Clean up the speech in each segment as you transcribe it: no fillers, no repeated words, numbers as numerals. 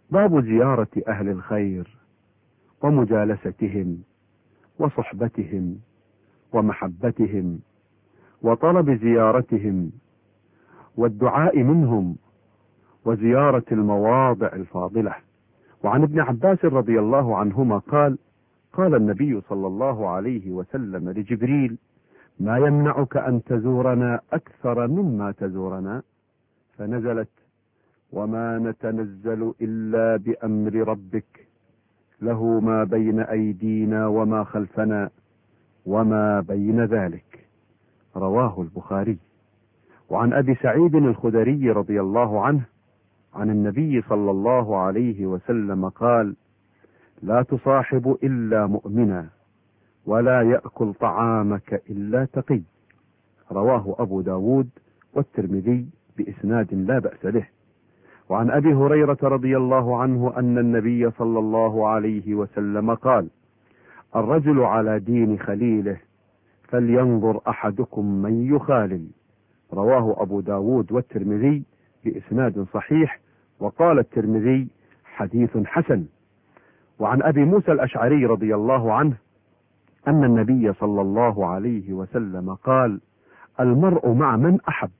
باب زيارة أهل الخير ومجالستهم وصحبتهم ومحبتهم وطلب زيارتهم والدعاء منهم وزيارة المواضع الفاضلة. وعن ابن عباس رضي الله عنهما قال: قال النبي صلى الله عليه وسلم لجبريل: ما يمنعك أن تزورنا أكثر مما تزورنا؟ فنزلت: وما نتنزل إلا بأمر ربك له ما بين أيدينا وما خلفنا وما بين ذلك. رواه البخاري. وعن أبي سعيد الخدري رضي الله عنه عن النبي صلى الله عليه وسلم قال: لا تصاحب إلا مؤمنا ولا يأكل طعامك إلا تقي. رواه أبو داود والترمذي بإسناد لا بأس به. وعن أبي هريرة رضي الله عنه أن النبي صلى الله عليه وسلم قال: الرجل على دين خليله فلينظر أحدكم من يخالل. رواه أبو داود والترمذي بإسناد صحيح، وقال الترمذي: حديث حسن. وعن أبي موسى الأشعري رضي الله عنه أن النبي صلى الله عليه وسلم قال: المرء مع من أحب.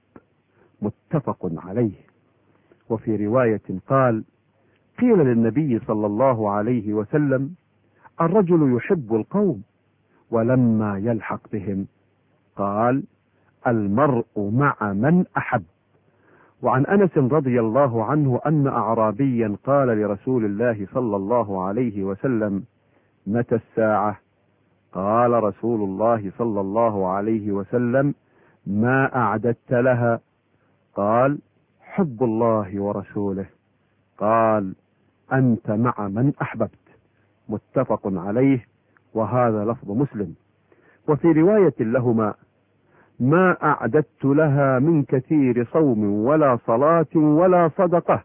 متفق عليه. وفي رواية قال: قيل للنبي صلى الله عليه وسلم: الرجل يحب القوم ولما يلحق بهم؟ قال: المرء مع من أحب. وعن أنس رضي الله عنه أن أعرابيا قال لرسول الله صلى الله عليه وسلم: متى الساعة؟ قال رسول الله صلى الله عليه وسلم: ما أعددت لها؟ قال: حب الله ورسوله. قال: أنت مع من أحببت. متفق عليه، وهذا لفظ مسلم. وفي رواية لهما: ما أعددت لها من كثير صوم ولا صلاة ولا صدقة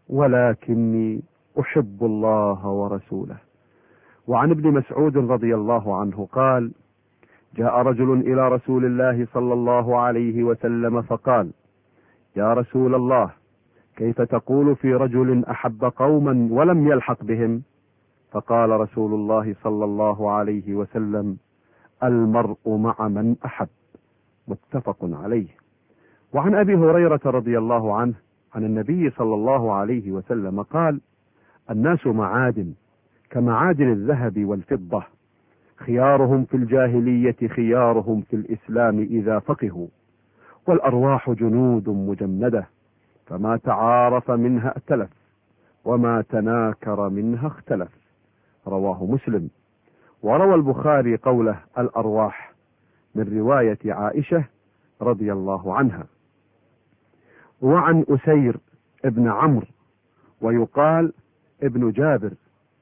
ولكني أحب الله ورسوله. وعن ابن مسعود رضي الله عنه قال: جاء رجل إلى رسول الله صلى الله عليه وسلم فقال: يا رسول الله، كيف تقول في رجل أحب قوما ولم يلحق بهم؟ فقال رسول الله صلى الله عليه وسلم: المرء مع من أحب. متفق عليه. وعن أبي هريرة رضي الله عنه عن النبي صلى الله عليه وسلم قال: الناس معادن كمعادن الذهب والفضة، خيارهم في الجاهلية خيارهم في الإسلام إذا فقهوا، والأرواح جنود مجندة، فما تعارف منها ائتلف وما تناكر منها اختلف. رواه مسلم. وروى البخاري قوله الأرواح من رواية عائشة رضي الله عنها. وعن أسير ابن عمرو ويقال ابن جابر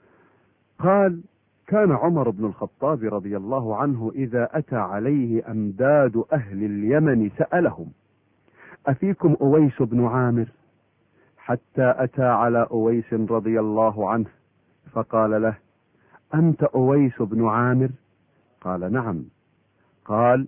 قال: كان عمر بن الخطاب رضي الله عنه إذا أتى عليه أمداد أهل اليمن سألهم: أفيكم أويس بن عامر؟ حتى أتى على أويس رضي الله عنه فقال له: أنت أويس بن عامر؟ قال: نعم. قال: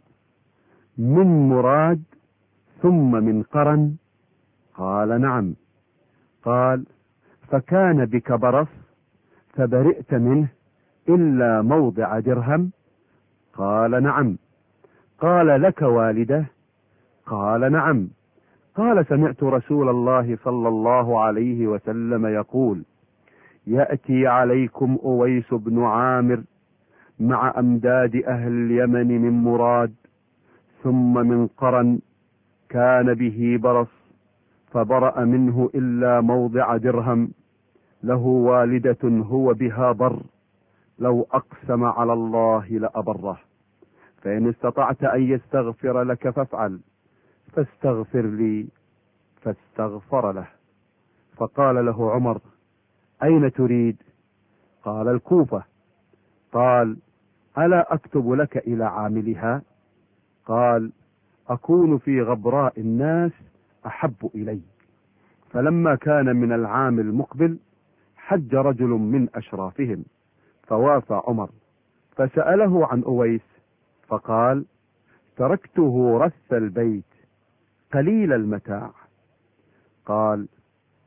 من مراد ثم من قرن؟ قال: نعم. قال: فكان بك برص فبرئت منه إلا موضع درهم؟ قال: نعم. قال: لك والدة؟ قال: نعم. قال: سمعت رسول الله صلى الله عليه وسلم يقول: يأتي عليكم أويس بن عامر مع أمداد أهل اليمن من مراد ثم من قرن، كان به برص فبرأ منه إلا موضع درهم، له والدة هو بها بر، لو أقسم على الله لأبره، فإن استطعت أن يستغفر لك فافعل، فاستغفر لي، فاستغفر له. فقال له عمر: أين تريد؟ قال: الكوفة. قال: ألا أكتب لك إلى عاملها؟ قال: أكون في غبراء الناس أحب إلي. فلما كان من العام المقبل حج رجل من أشرافهم فوافى عمر فسأله عن أويس فقال: تركته رث البيت قليل المتاع. قال: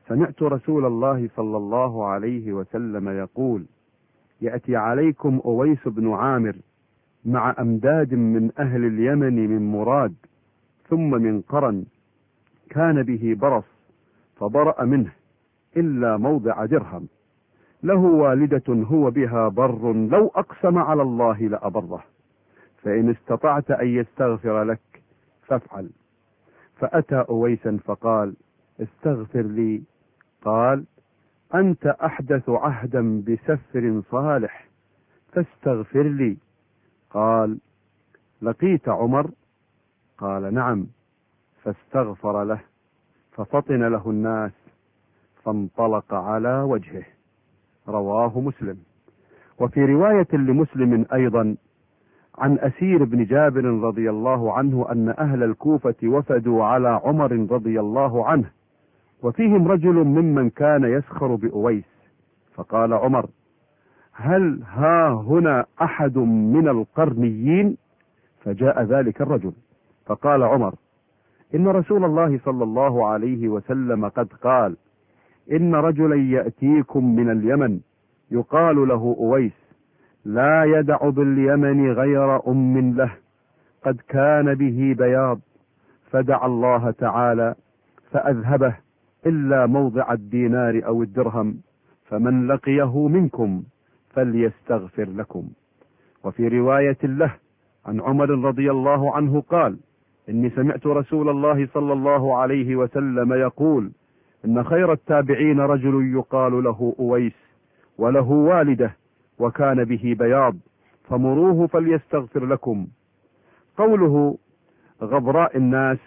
سمعت رسول الله صلى الله عليه وسلم يقول: يأتي عليكم أويس بن عامر مع أمداد من أهل اليمن من مراد ثم من قرن، كان به برص فبرأ منه إلا موضع درهم، له والدة هو بها بر، لو أقسم على الله لأبره، فإن استطعت أن يستغفر لك فافعل. فأتى أويسا فقال: استغفر لي. قال: أنت أحدث عهدا بسفر صالح فاستغفر لي. قال: لقيت عمر؟ قال: نعم. فاستغفر له ففطن له الناس فانطلق على وجهه. رواه مسلم. وفي رواية لمسلم أيضا عن أسير بن جابر رضي الله عنه أن أهل الكوفة وفدوا على عمر رضي الله عنه، وفيهم رجل ممن كان يسخر بأويس، فقال عمر: هل ها هنا أحد من القرنيين؟ فجاء ذلك الرجل فقال عمر: إن رسول الله صلى الله عليه وسلم قد قال: إن رجلا يأتيكم من اليمن يقال له أويس، لا يدع باليمن غير له، قد كان به بياض، فدعا الله تعالى فأذهبه إلا موضع الدينار أو الدرهم، فمن لقيه منكم فليستغفر لكم. وفي رواية له عن عمر رضي الله عنه قال: إني سمعت رسول الله صلى الله عليه وسلم يقول: إن خير التابعين رجل يقال له أويس، وله والدة وكان به بياض، فمروه فليستغفر لكم. قوله غبراء الناس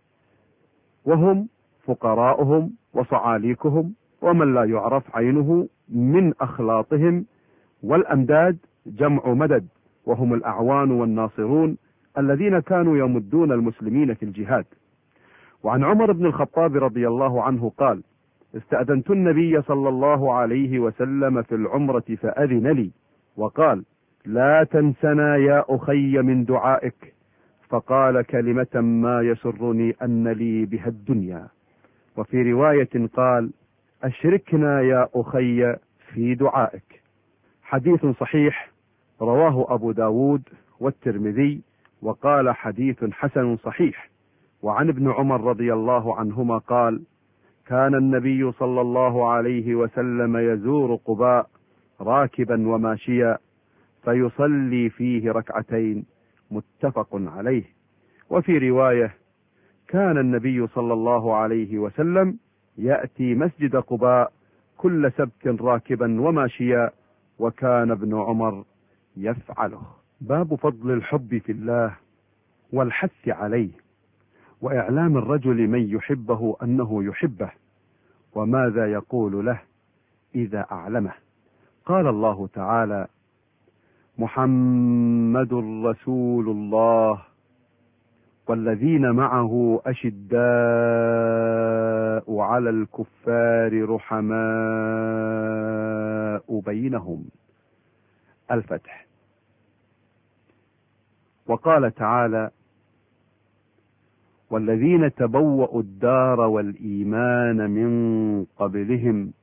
وهم فقراؤهم وصعاليكهم ومن لا يعرف عينه من أخلاطهم، والأمداد جمع مدد، وهم الأعوان والناصرون الذين كانوا يمدون المسلمين في الجهاد. وعن عمر بن الخطاب رضي الله عنه قال: استأذنت النبي صلى الله عليه وسلم في العمرة فأذن لي وقال: لا تنسنا يا أخي من دعائك، فقال كلمة ما يسرني أن لي بها الدنيا. وفي رواية قال: أشركنا يا أخي في دعائك. حديث صحيح رواه أبو داود والترمذي وقال حديث حسن صحيح. وعن ابن عمر رضي الله عنهما قال: كان النبي صلى الله عليه وسلم يزور قباء راكبا وماشيا فيصلي فيه ركعتين، متفق عليه. وفي رواية: كان النبي صلى الله عليه وسلم يأتي مسجد قباء كل سبت راكبا وماشيا، وكان ابن عمر يفعله. باب فضل الحب في الله والحث عليه، وإعلام الرجل من يحبه أنه يحبه، وماذا يقول له إذا أعلمه. قال الله تعالى: محمد رسول الله والذين معه أشداء على الكفار رحماء بينهم. الفتح. وقال تعالى: والذين تبوأوا الدار والإيمان من قبلهم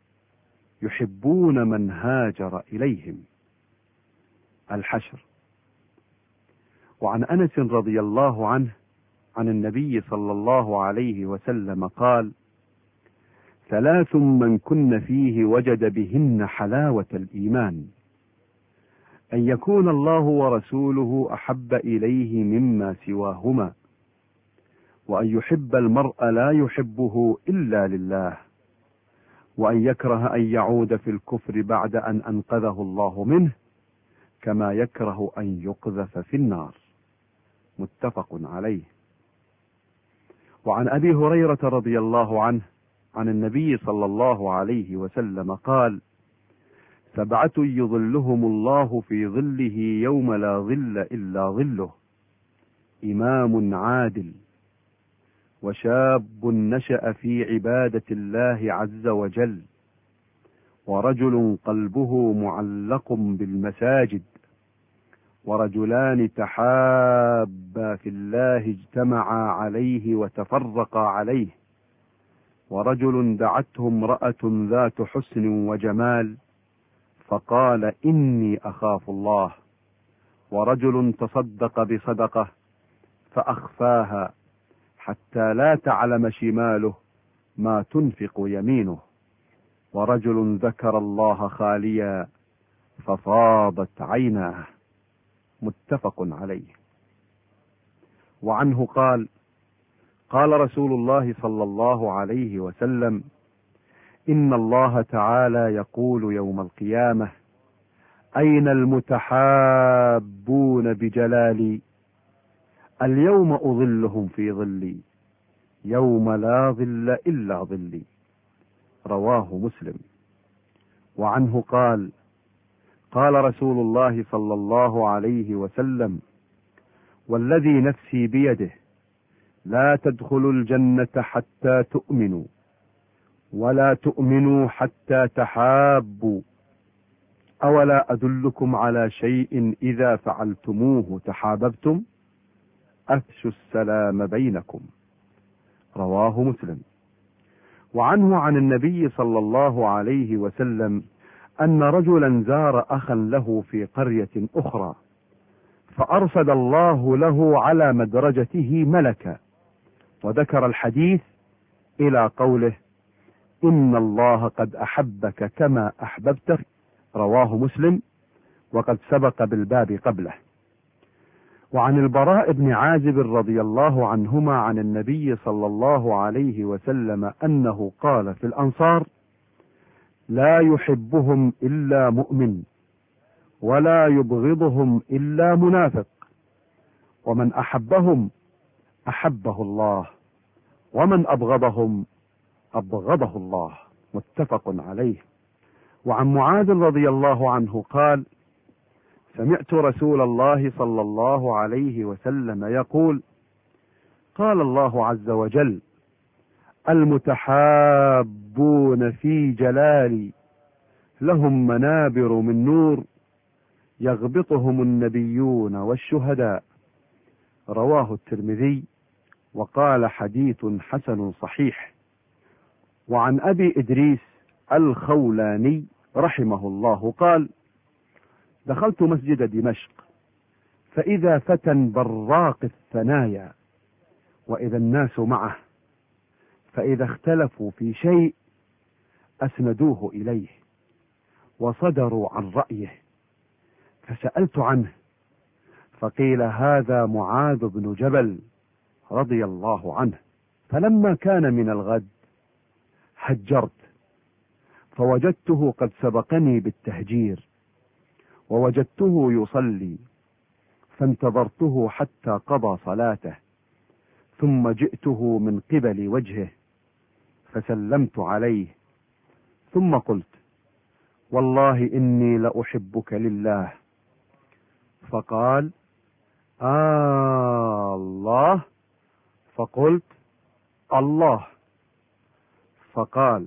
يحبون من هاجر إليهم. الحشر. وعن أنس رضي الله عنه عن النبي صلى الله عليه وسلم قال: ثلاث من كن فيه وجد بهن حلاوة الإيمان: أن يكون الله ورسوله أحب إليه مما سواهما، وأن يحب المرء لا يحبه إلا لله، وأن يكره أن يعود في الكفر بعد أن أنقذه الله منه، كما يكره أن يقذف في النار. متفق عليه. وعن أبي هريرة رضي الله عنه عن النبي صلى الله عليه وسلم قال: سبعة يظلهم الله في ظله يوم لا ظل إلا ظله: إمام عادل، وشاب نشأ في عبادة الله عز وجل، ورجل قلبه معلق بالمساجد، ورجلان تحابا في الله اجتمعا عليه وتفرقا عليه، ورجل دعته امرأة ذات حسن وجمال فقال إني أخاف الله، ورجل تصدق بصدقة فأخفاها حتى لا تعلم شماله ما تنفق يمينه، ورجل ذكر الله خاليا ففاضت عيناه. متفق عليه. وعنه قال: قال رسول الله صلى الله عليه وسلم: إن الله تعالى يقول يوم القيامة: أين المتحابون بجلالي؟ اليوم أظلهم في ظلي يوم لا ظل إلا ظلي. رواه مسلم. وعنه قال: قال رسول الله صلى الله عليه وسلم: والذي نفسي بيده لا تدخلوا الجنة حتى تؤمنوا، ولا تؤمنوا حتى تحابوا، أولا أدلكم على شيء إذا فعلتموه تحاببتم؟ أفشوا السلام بينكم. رواه مسلم. وعنه عن النبي صلى الله عليه وسلم أن رجلا زار أخا له في قرية أخرى، فأرسل الله له على مدرجته ملكا، وذكر الحديث إلى قوله: إن الله قد أحبك كما أحببته. رواه مسلم، وقد سبق بالباب قبله. وعن البراء بن عازب رضي الله عنهما عن النبي صلى الله عليه وسلم أنه قال في الأنصار: لا يحبهم إلا مؤمن، ولا يبغضهم إلا منافق، ومن أحبهم أحبه الله، ومن أبغضهم أبغضه الله. متفق عليه. وعن معاذ رضي الله عنه قال: سمعت رسول الله صلى الله عليه وسلم يقول: قال الله عز وجل: المتحابون في جلالي لهم منابر من نور يغبطهم النبيون والشهداء. رواه الترمذي، وقال حديث حسن صحيح. وعن أبي إدريس الخولاني رحمه الله قال: دخلت مسجد دمشق فإذا فتى براق الثنايا، وإذا الناس معه، فإذا اختلفوا في شيء أسندوه إليه وصدروا عن رأيه، فسألت عنه فقيل: هذا معاذ بن جبل رضي الله عنه. فلما كان من الغد هجرت، فوجدته قد سبقني بالتهجير، ووجدته يصلي، فانتظرته حتى قضى صلاته، ثم جئته من قبل وجهه فسلمت عليه، ثم قلت: والله إني لأحبك لله. فقال: الله. فقلت: الله. فقال: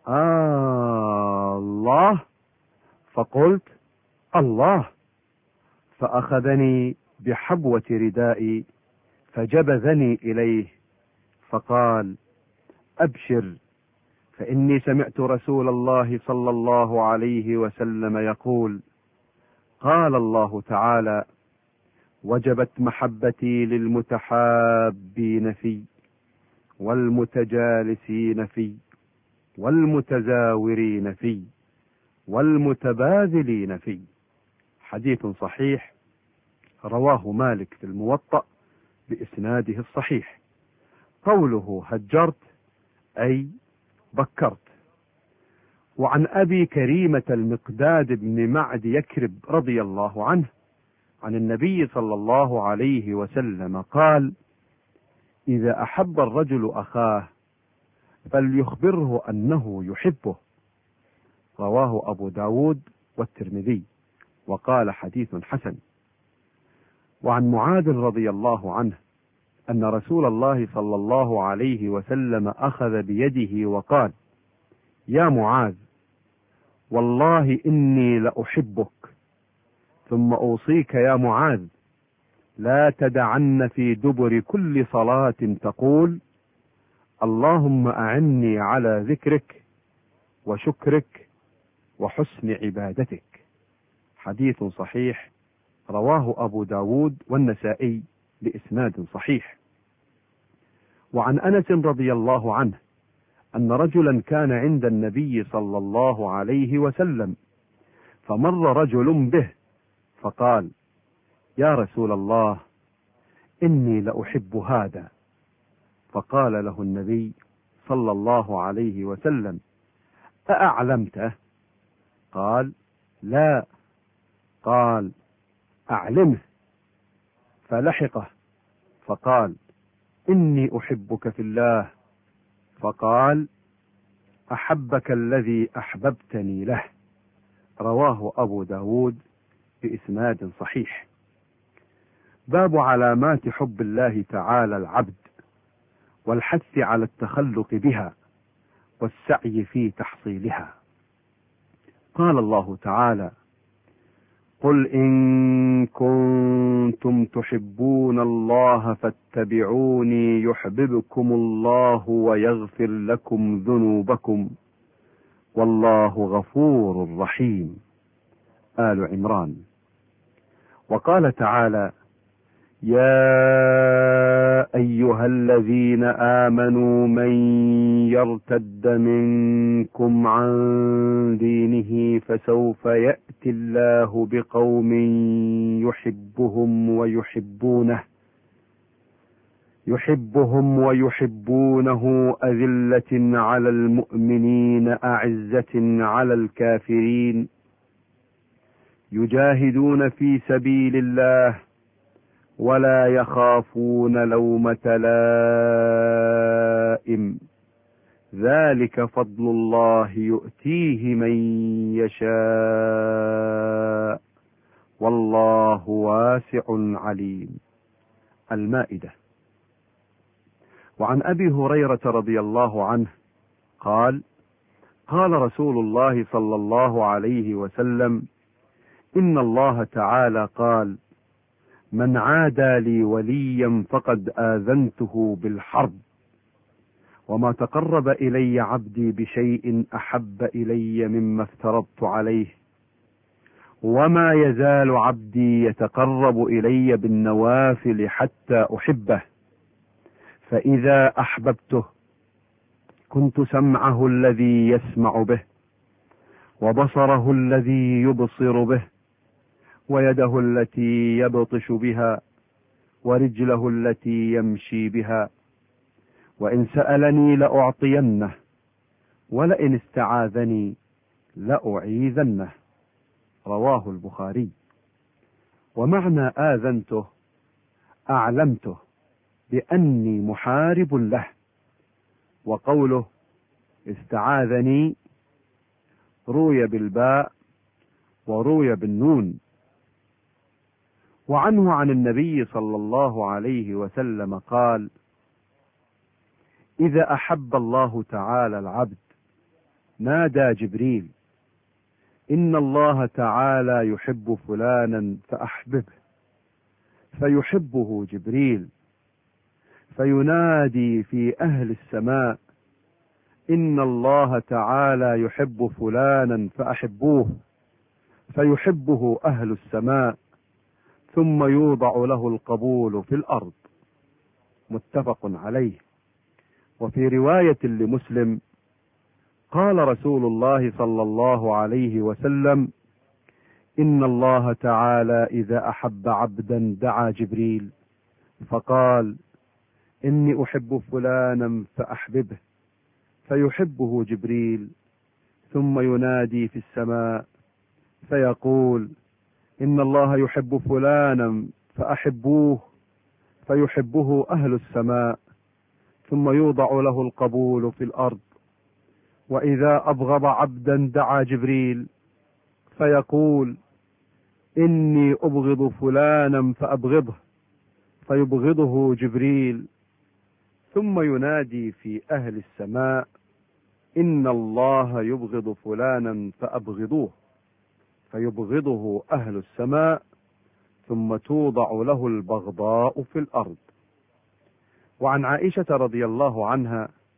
الله. فقلت: الله. فأخذني بحبوة ردائي فجبذني إليه فقال: أبشر، فإني سمعت رسول الله صلى الله عليه وسلم يقول: قال الله تعالى: وجبت محبتي للمتحابين في، والمتجالسين في، والمتزاورين في، والمتباذلين في. حديث صحيح، رواه مالك في الموطأ بإسناده الصحيح. قوله هجرت أي بكرت. وعن أبي كريمة المقداد بن معد يكرب رضي الله عنه عن النبي صلى الله عليه وسلم قال: إذا أحب الرجل أخاه فليخبره أنه يحبه. رواه أبو داود والترمذي، وقال حديث حسن. وعن معاذ رضي الله عنه أن رسول الله صلى الله عليه وسلم أخذ بيده وقال: يا معاذ، والله إني لأحبك، ثم أوصيك يا معاذ لا تدعن في دبر كل صلاة تقول: اللهم أعني على ذكرك وشكرك وحسن عبادتك. حديث صحيح رواه أبو داود والنسائي بإسناد صحيح. وعن أنس رضي الله عنه أن رجلا كان عند النبي صلى الله عليه وسلم، فمر رجل به فقال: يا رسول الله، إني لأحب هذا. فقال له النبي صلى الله عليه وسلم: أأعلمته؟ قال: لا. قال: أعلمه. فلحقه فقال: إني أحبك في الله. فقال: أحبك الذي أحببتني له. رواه أبو داود بإسناد صحيح. باب علامات حب الله تعالى العبد، والحث على التخلق بها والسعي في تحصيلها. قال الله تعالى: قل إن كنتم تحبون الله فاتبعوني يحببكم الله ويغفر لكم ذنوبكم والله غفور رحيم. آل عمران. وقال تعالى: يا أيها الذين آمنوا من يرتد منكم عن دينه فسوف يأتي الله بقوم يحبهم ويحبونه أذلة على المؤمنين أعزة على الكافرين يجاهدون في سبيل الله ولا يخافون لومة لائم ذلك فضل الله يؤتيه من يشاء والله واسع عليم. المائدة. وعن أبي هريرة رضي الله عنه قال: قال رسول الله صلى الله عليه وسلم: إن الله تعالى قال: من عادى لي وليا فقد آذنته بالحرب، وما تقرب إلي عبدي بشيء أحب إلي مما افترضت عليه، وما يزال عبدي يتقرب إلي بالنوافل حتى أحبه، فإذا أحببته كنت سمعه الذي يسمع به، وبصره الذي يبصر به، ويده التي يبطش بها، ورجله التي يمشي بها، وإن سألني لأعطينه، ولئن استعاذني لأعيذنه. رواه البخاري. ومعنى آذنته أعلمته بأني محارب له، وقوله استعاذني روي بالباء وروي بالنون. وعنه عن النبي صلى الله عليه وسلم قال: إذا أحب الله تعالى العبد نادى جبريل: إن الله تعالى يحب فلانا فأحببه، فيحبه جبريل، فينادي في أهل السماء: إن الله تعالى يحب فلانا فأحبوه، فيحبه أهل السماء، ثم يوضع له القبول في الأرض. متفق عليه. وفي رواية لمسلم قال رسول الله صلى الله عليه وسلم: إن الله تعالى إذا أحب عبدا دعا جبريل فقال: إني أحب فلانا فأحببه، فيحبه جبريل، ثم ينادي في السماء فيقول: إن الله يحب فلانا فأحبوه، فيحبه أهل السماء، ثم يوضع له القبول في الأرض. وإذا أبغض عبدا دعا جبريل فيقول: إني أبغض فلانا فأبغضه، فيبغضه جبريل، ثم ينادي في أهل السماء: إن الله يبغض فلانا فأبغضوه، فيبغضه أهل السماء، ثم توضع له البغضاء في الأرض. وعن عائشة رضي الله عنها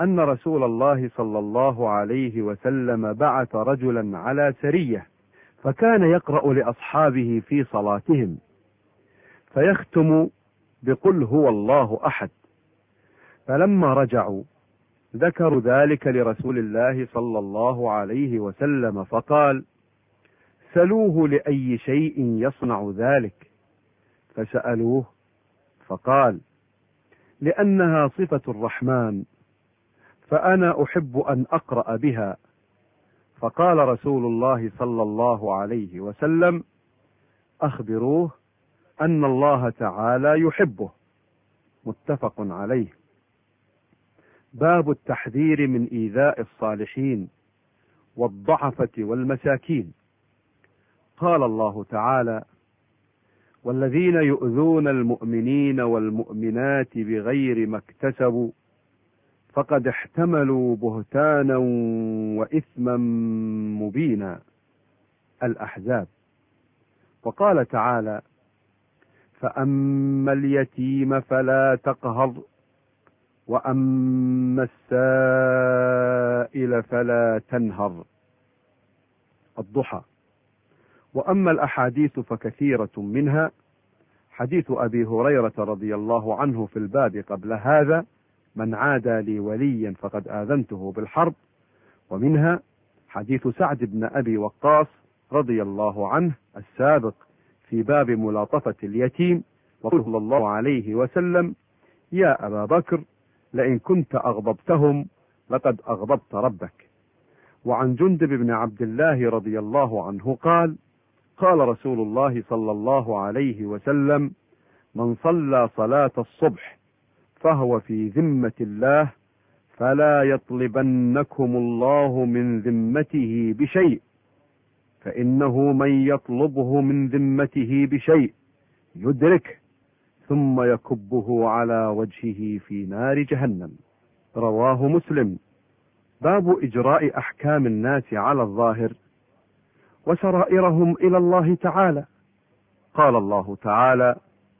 أن رسول الله صلى الله عليه وسلم بعث رجلا على سرية، فكان يقرأ لأصحابه في صلاتهم فيختم بقل هو الله أحد، فلما رجعوا ذكروا ذلك لرسول الله صلى الله عليه وسلم فقال: سلوه لأي شيء يصنع ذلك، فسألوه فقال: لأنها صفة الرحمن، فأنا أحب أن أقرأ بها. فقال رسول الله صلى الله عليه وسلم: أخبروه أن الله تعالى يحبه. متفق عليه. باب التحذير من إيذاء الصالحين والضعفة والمساكين. قال الله تعالى: والذين يؤذون المؤمنين والمؤمنات بغير ما اكتسبوا فقد احتملوا بهتانا وإثما مبينا. الأحزاب. وقال تعالى: فأما اليتيم فلا تقهر وأما السائل فلا تنهر. الضحى. وأما الأحاديث فكثيرة منها حديث أبي هريرة رضي الله عنه في الباب قبل هذا: من عادى لي وليا فقد آذنته بالحرب. ومنها حديث سعد بن أبي وقاص رضي الله عنه السابق في باب ملاطفة اليتيم، وقال صلى الله عليه وسلم: يا أبا بكر لئن كنت أغضبتهم لقد أغضبت ربك. وعن جندب بن عبد الله رضي الله عنه قال: قال رسول الله صلى الله عليه وسلم: من صلى صلاة الصبح فهو في ذمة الله فلا يطلبنكم الله من ذمته بشيء، فإنه من يطلبه من ذمته بشيء يدركه ثم يكبه على وجهه في نار جهنم. رواه مسلم. باب إجراء أحكام الناس على الظاهر وسرائرهم إلى الله تعالى. قال الله تعالى: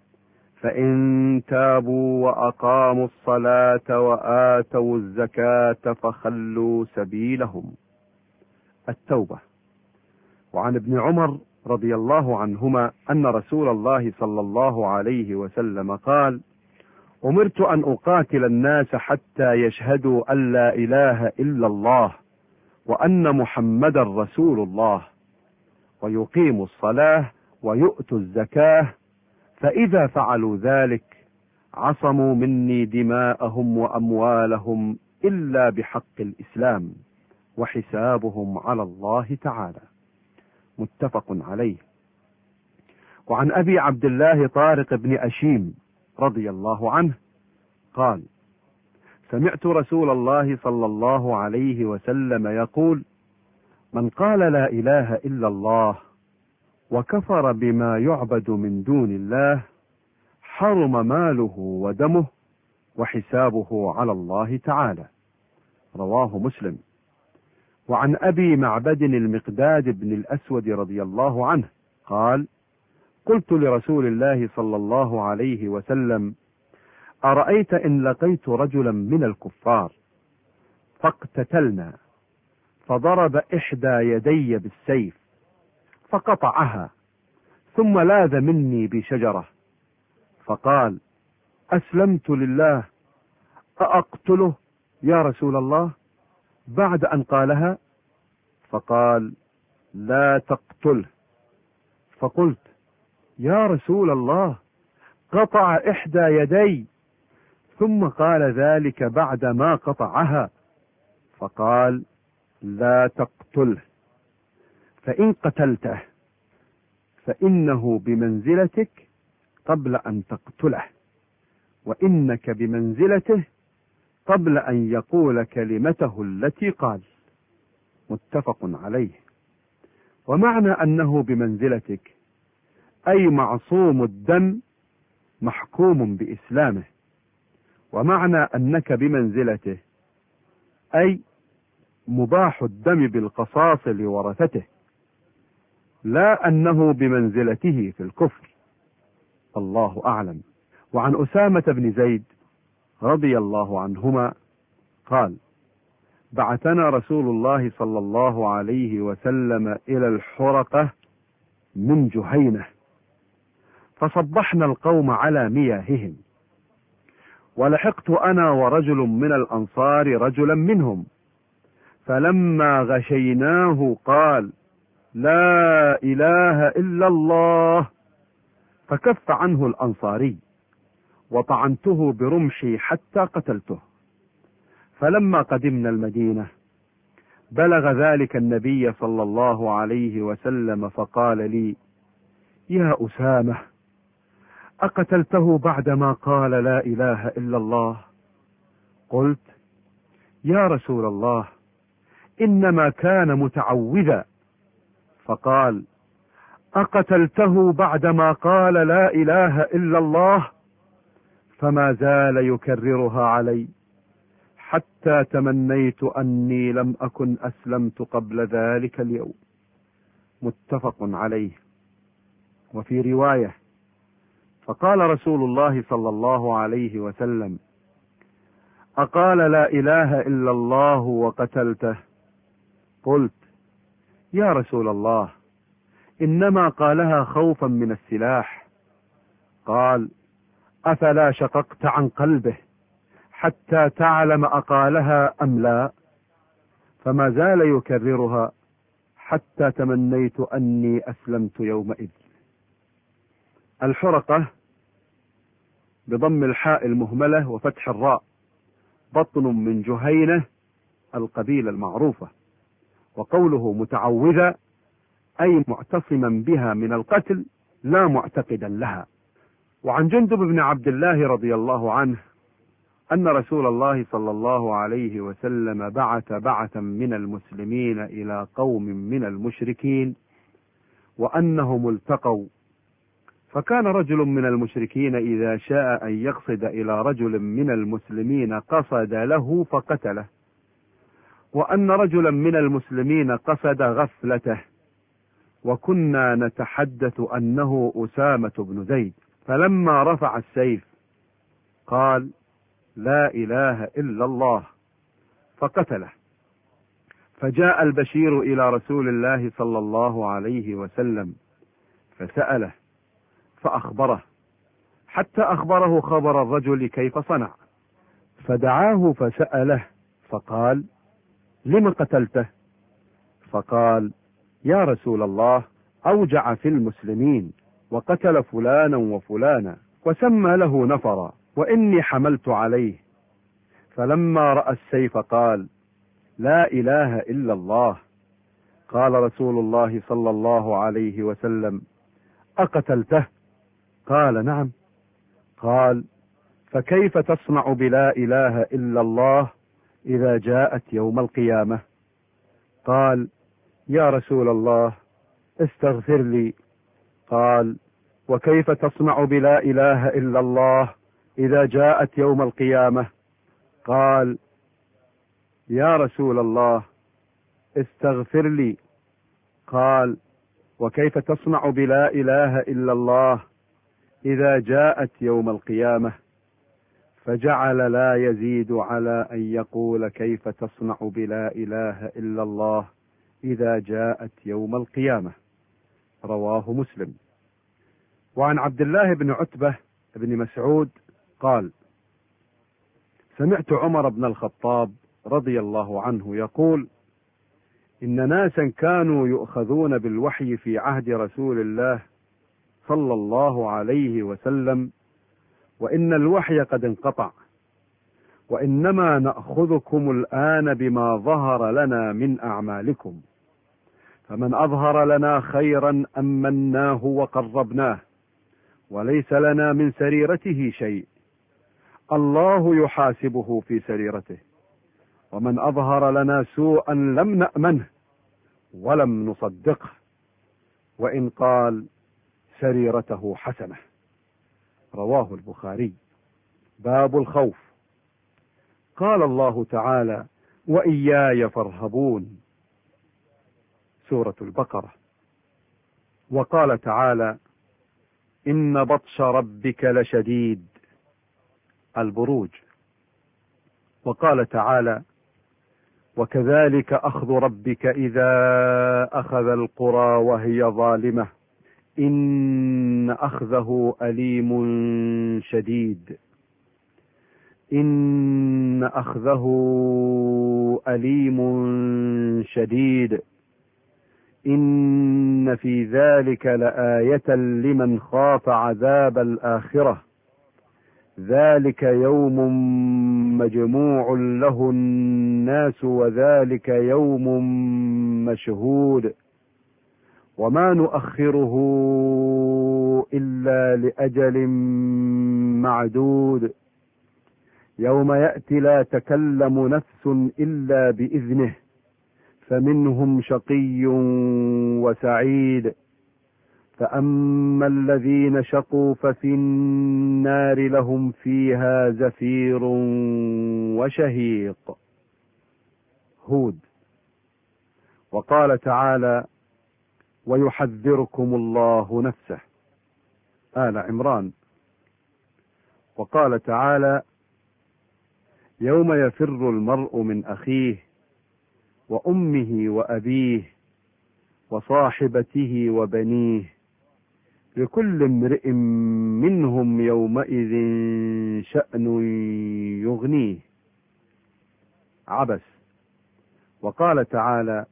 فإن تابوا وأقاموا الصلاة وآتوا الزكاة فخلوا سبيلهم. التوبة. وعن ابن عمر رضي الله عنهما أن رسول الله صلى الله عليه وسلم قال: أمرت أن أقاتل الناس حتى يشهدوا أن لا إله إلا الله وأن محمدا رسول الله ويقيموا الصلاة ويؤتوا الزكاة، فإذا فعلوا ذلك عصموا مني دماءهم وأموالهم إلا بحق الإسلام وحسابهم على الله تعالى. متفق عليه. وعن أبي عبد الله طارق بن أشيم رضي الله عنه قال: سمعت رسول الله صلى الله عليه وسلم يقول: من قال لا إله إلا الله وكفر بما يعبد من دون الله حرم ماله ودمه وحسابه على الله تعالى. رواه مسلم. وعن أبي معبد المقداد بن الأسود رضي الله عنه قال: قلت لرسول الله صلى الله عليه وسلم: أرأيت إن لقيت رجلا من الكفار فاقتتلنا فضرب إحدى يدي بالسيف فقطعها ثم لاذ مني بشجرة فقال: أسلمت لله، أأقتله يا رسول الله؟ بعد أن قالها فقال: لا تقتله. فقلت: يا رسول الله، قطع إحدى يدي ثم قال ذلك بعد ما قطعها. فقال: لا تقتله، فإن قتلته فإنه بمنزلتك قبل أن تقتله، وإنك بمنزلته قبل أن يقول كلمته التي قال. متفق عليه. ومعنى أنه بمنزلتك أي معصوم الدم محكوم بإسلامه، ومعنى أنك بمنزلته أي مباح الدم بالقصاص لورثته، لا أنه بمنزلته في الكفر. الله أعلم. وعن أسامة بن زيد رضي الله عنهما قال: بعثنا رسول الله صلى الله عليه وسلم إلى الحرقة من جهينة، فصبحنا القوم على مياههم، ولحقت أنا ورجل من الأنصار رجلا منهم، فلما غشيناه قال: لا إله إلا الله، فكف عنه الأنصاري، وطعنته برمحي حتى قتلته. فلما قدمنا المدينة بلغ ذلك النبي صلى الله عليه وسلم، فقال لي: يا أسامة، أقتلته بعدما قال لا إله إلا الله؟ قلت: يا رسول الله، إنما كان متعوذا. فقال: أقتلته بعدما قال لا إله إلا الله؟ فما زال يكررها علي حتى تمنيت أني لم أكن أسلمت قبل ذلك اليوم. متفق عليه. وفي رواية: فقال رسول الله صلى الله عليه وسلم: أقال لا إله إلا الله وقتلته؟ قلت: يا رسول الله، إنما قالها خوفا من السلاح. قال: أفلا شققت عن قلبه حتى تعلم أقالها أم لا؟ فما زال يكررها حتى تمنيت أني أسلمت يومئذ. الحرقة بضم الحاء المهملة وفتح الراء، بطن من جهينة القبيلة المعروفة. وقوله متعوذة أي معتصما بها من القتل لا معتقدا لها. وعن جندب بن عبد الله رضي الله عنه أن رسول الله صلى الله عليه وسلم بعثا من المسلمين إلى قوم من المشركين، وأنهم التقوا، فكان رجل من المشركين إذا شاء أن يقصد إلى رجل من المسلمين قصد له فقتله، وأن رجلا من المسلمين قصد غفلته، وكنا نتحدث أنه أسامة بن زيد، فلما رفع السيف قال: لا إله إلا الله، فقتله. فجاء البشير إلى رسول الله صلى الله عليه وسلم فسأله فأخبره، حتى أخبره خبر الرجل كيف صنع، فدعاه فسأله فقال: لم قتلته؟ فقال: يا رسول الله، أوجع في المسلمين وقتل فلانا وفلانا وسمى له نفرا، وإني حملت عليه. فلما رأى السيف قال: لا إله إلا الله. قال رسول الله صلى الله عليه وسلم: أقتلته؟ قال: نعم. قال: فكيف تصنع بلا إله إلا الله إذا جاءت يوم القيامة؟ قال: يا رسول الله، استغفر لي. قال: وكيف تصنع بلا إله إلا الله إذا جاءت يوم القيامة؟ قال: يا رسول الله، استغفر لي. قال: وكيف تصنع بلا إله إلا الله إذا جاءت يوم القيامة؟ فجعل لا يزيد على أن يقول كيف تصنع بلا إله إلا الله إذا جاءت يوم القيامة. رواه مسلم. وعن عبد الله بن عتبة بن مسعود قال: سمعت عمر بن الخطاب رضي الله عنه يقول: إن ناسا كانوا يؤخذون بالوحي في عهد رسول الله صلى الله عليه وسلم، وإن الوحي قد انقطع، وإنما نأخذكم الآن بما ظهر لنا من أعمالكم، فمن أظهر لنا خيرا أمناه وقربناه، وليس لنا من سريرته شيء، الله يحاسبه في سريرته، ومن أظهر لنا سوءا لم نأمنه ولم نصدقه، وإن قال سريرته حسنة. رواه البخاري. باب الخوف. قال الله تعالى: وإياي فارهبون، سورة البقرة. وقال تعالى: إن بطش ربك لشديد، البروج. وقال تعالى: وكذلك أخذ ربك إذا أخذ القرى وهي ظالمة إن أخذه أليم شديد. إن أخذه أليم شديد. إن في ذلك لآية لمن خاف عذاب الآخرة ذلك يوم مجموع له الناس وذلك يوم مشهود وما نؤخره إلا لأجل معدود يوم يأتي لا تكلم نفس إلا بإذنه فمنهم شقي وسعيد فأما الذين شقوا ففي النار لهم فيها زفير وشهيق. هود. وقال تعالى: ويحذركم الله نفسه. آل عمران. وقال تعالى: يوم يفر المرء من أخيه وأمه وأبيه وصاحبته وبنيه لكل امرئ منهم يومئذ شأن يغنيه. عبس. وقال تعالى: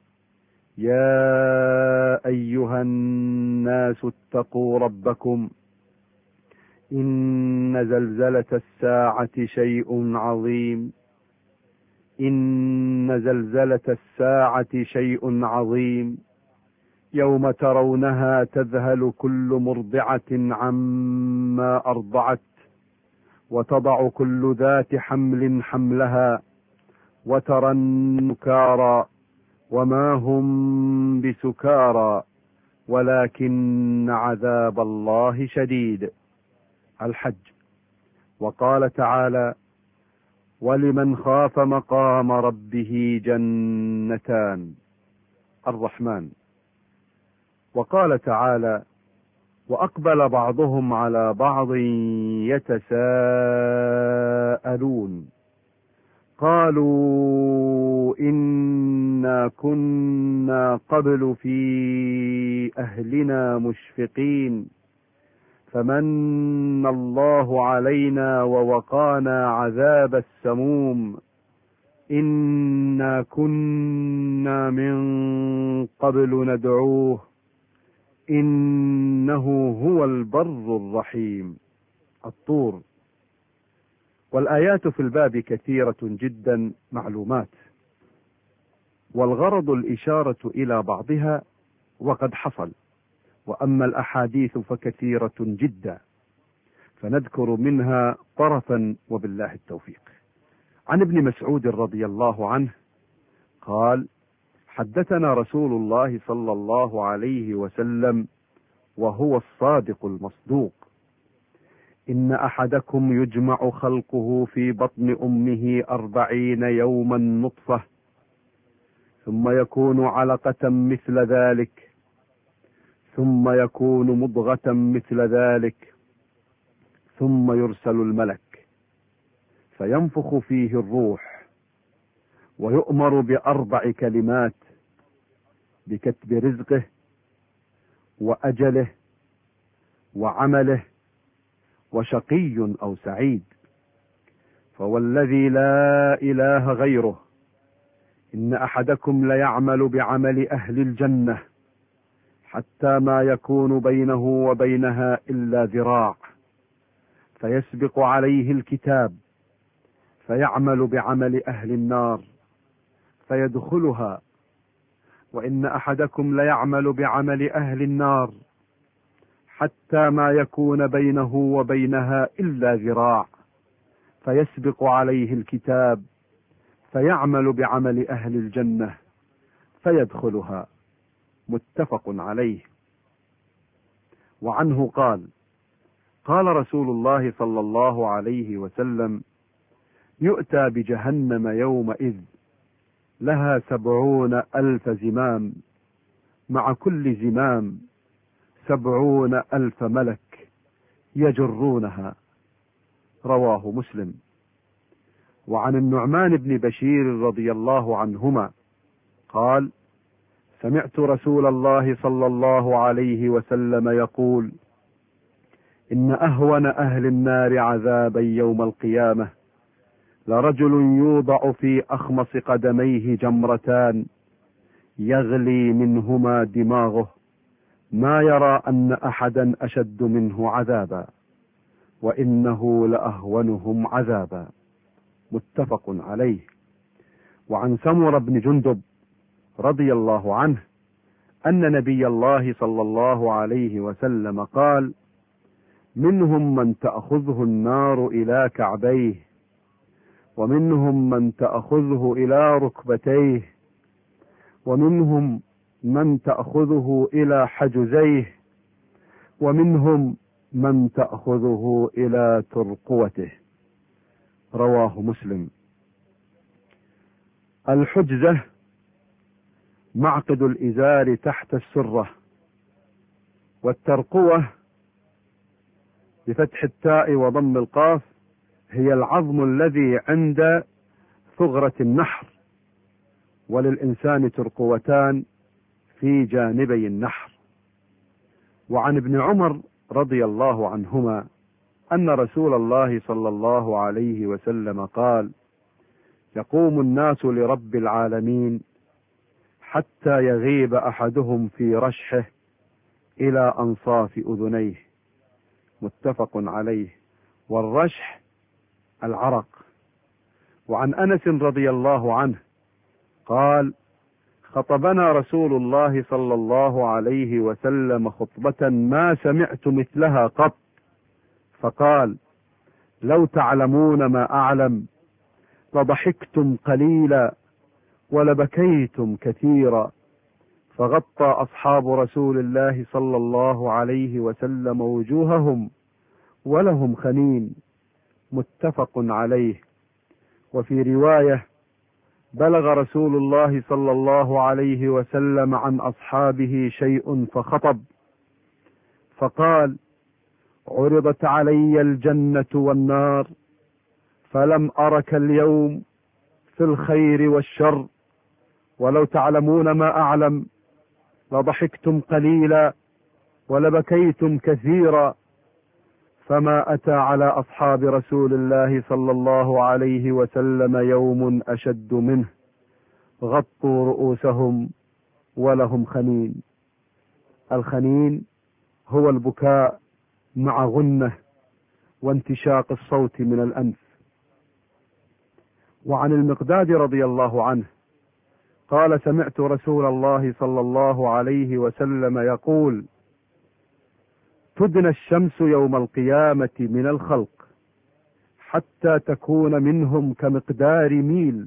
يا أيها الناس اتقوا ربكم إن زلزلة الساعة شيء عظيم. إن زلزلة الساعة شيء عظيم يوم ترونها تذهل كل مرضعة عما أرضعت وتضع كل ذات حمل حملها وترى السكارى وما هم بسكارى ولكن عذاب الله شديد. الحج. وقال تعالى: ولمن خاف مقام ربه جنتان. الرحمن. وقال تعالى: وأقبل بعضهم على بعض يتساءلون قالوا إنا كنا قبل في أهلنا مشفقين فمن الله علينا ووقانا عذاب السموم إنا كنا من قبل ندعوه إنه هو البر الرحيم. الطور. والآيات في الباب كثيرة جدا معلومات، والغرض الإشارة إلى بعضها وقد حصل، وأما الأحاديث فكثيرة جدا فنذكر منها طرفا وبالله التوفيق. عن ابن مسعود رضي الله عنه قال: حدثنا رسول الله صلى الله عليه وسلم وهو الصادق المصدوق: إن أحدكم يجمع خلقه في بطن أمه 40 يوما نطفة ثم يكون علقة مثل ذلك ثم يكون مضغة مثل ذلك ثم يرسل الملك فينفخ فيه الروح ويؤمر ب4 كلمات: بكتب رزقه وأجله وعمله وشقي أو سعيد. فوالذي لا إله غيره إن أحدكم ليعمل بعمل أهل الجنة حتى ما يكون بينه وبينها إلا ذراع فيسبق عليه الكتاب فيعمل بعمل أهل النار فيدخلها، وإن أحدكم ليعمل بعمل أهل النار حتى ما يكون بينه وبينها إلا ذراع فيسبق عليه الكتاب فيعمل بعمل أهل الجنة فيدخلها. متفق عليه. وعنه قال: قال رسول الله صلى الله عليه وسلم: يؤتى بجهنم يومئذ لها 70,000 زمام مع كل زمام 70,000 ملك يجرونها. رواه مسلم. وعن النعمان بن بشير رضي الله عنهما قال: سمعت رسول الله صلى الله عليه وسلم يقول: إن أهون أهل النار عذابا يوم القيامة لرجل يوضع في أخمص قدميه جمرتان يغلي منهما دماغه ما يرى أن أحدا أشد منه عذابا، وإنه لأهونهم عذابا. متفق عليه. وعن سمر بن جندب رضي الله عنه أن نبي الله صلى الله عليه وسلم قال: منهم من تأخذه النار إلى كعبيه، ومنهم من تأخذه إلى ركبتيه، ومنهم من تأخذه إلى حجزيه، ومنهم من تأخذه إلى ترقوته. رواه مسلم. الحجزة معقد الإزار تحت السرة، والترقوة بفتح التاء وضم القاف هي العظم الذي عند ثغرة النحر، وللإنسان ترقوتان في جانبي النحر. وعن ابن عمر رضي الله عنهما أن رسول الله صلى الله عليه وسلم قال: يقوم الناس لرب العالمين حتى يغيب أحدهم في رشحه إلى أنصاف أذنيه. متفق عليه. والرشح العرق. وعن أنس رضي الله عنه قال: خطبنا رسول الله صلى الله عليه وسلم خطبة ما سمعت مثلها قط، فقال: لو تعلمون ما أعلم لضحكتم قليلا ولبكيتم كثيرا. فغطى أصحاب رسول الله صلى الله عليه وسلم وجوههم ولهم خنين. متفق عليه. وفي رواية: بلغ رسول الله صلى الله عليه وسلم عن أصحابه شيء فخطب فقال: عرضت علي الجنة والنار فلم أرك اليوم في الخير والشر، ولو تعلمون ما أعلم لضحكتم قليلا ولبكيتم كثيرا. فما أتى على أصحاب رسول الله صلى الله عليه وسلم يوم أشد منه، غطوا رؤوسهم ولهم خنين. الخنين هو البكاء مع غنة وانتشاق الصوت من الأنف. وعن المقداد رضي الله عنه قال: سمعت رسول الله صلى الله عليه وسلم يقول: تدنى الشمس يوم القيامة من الخلق حتى تكون منهم كمقدار ميل.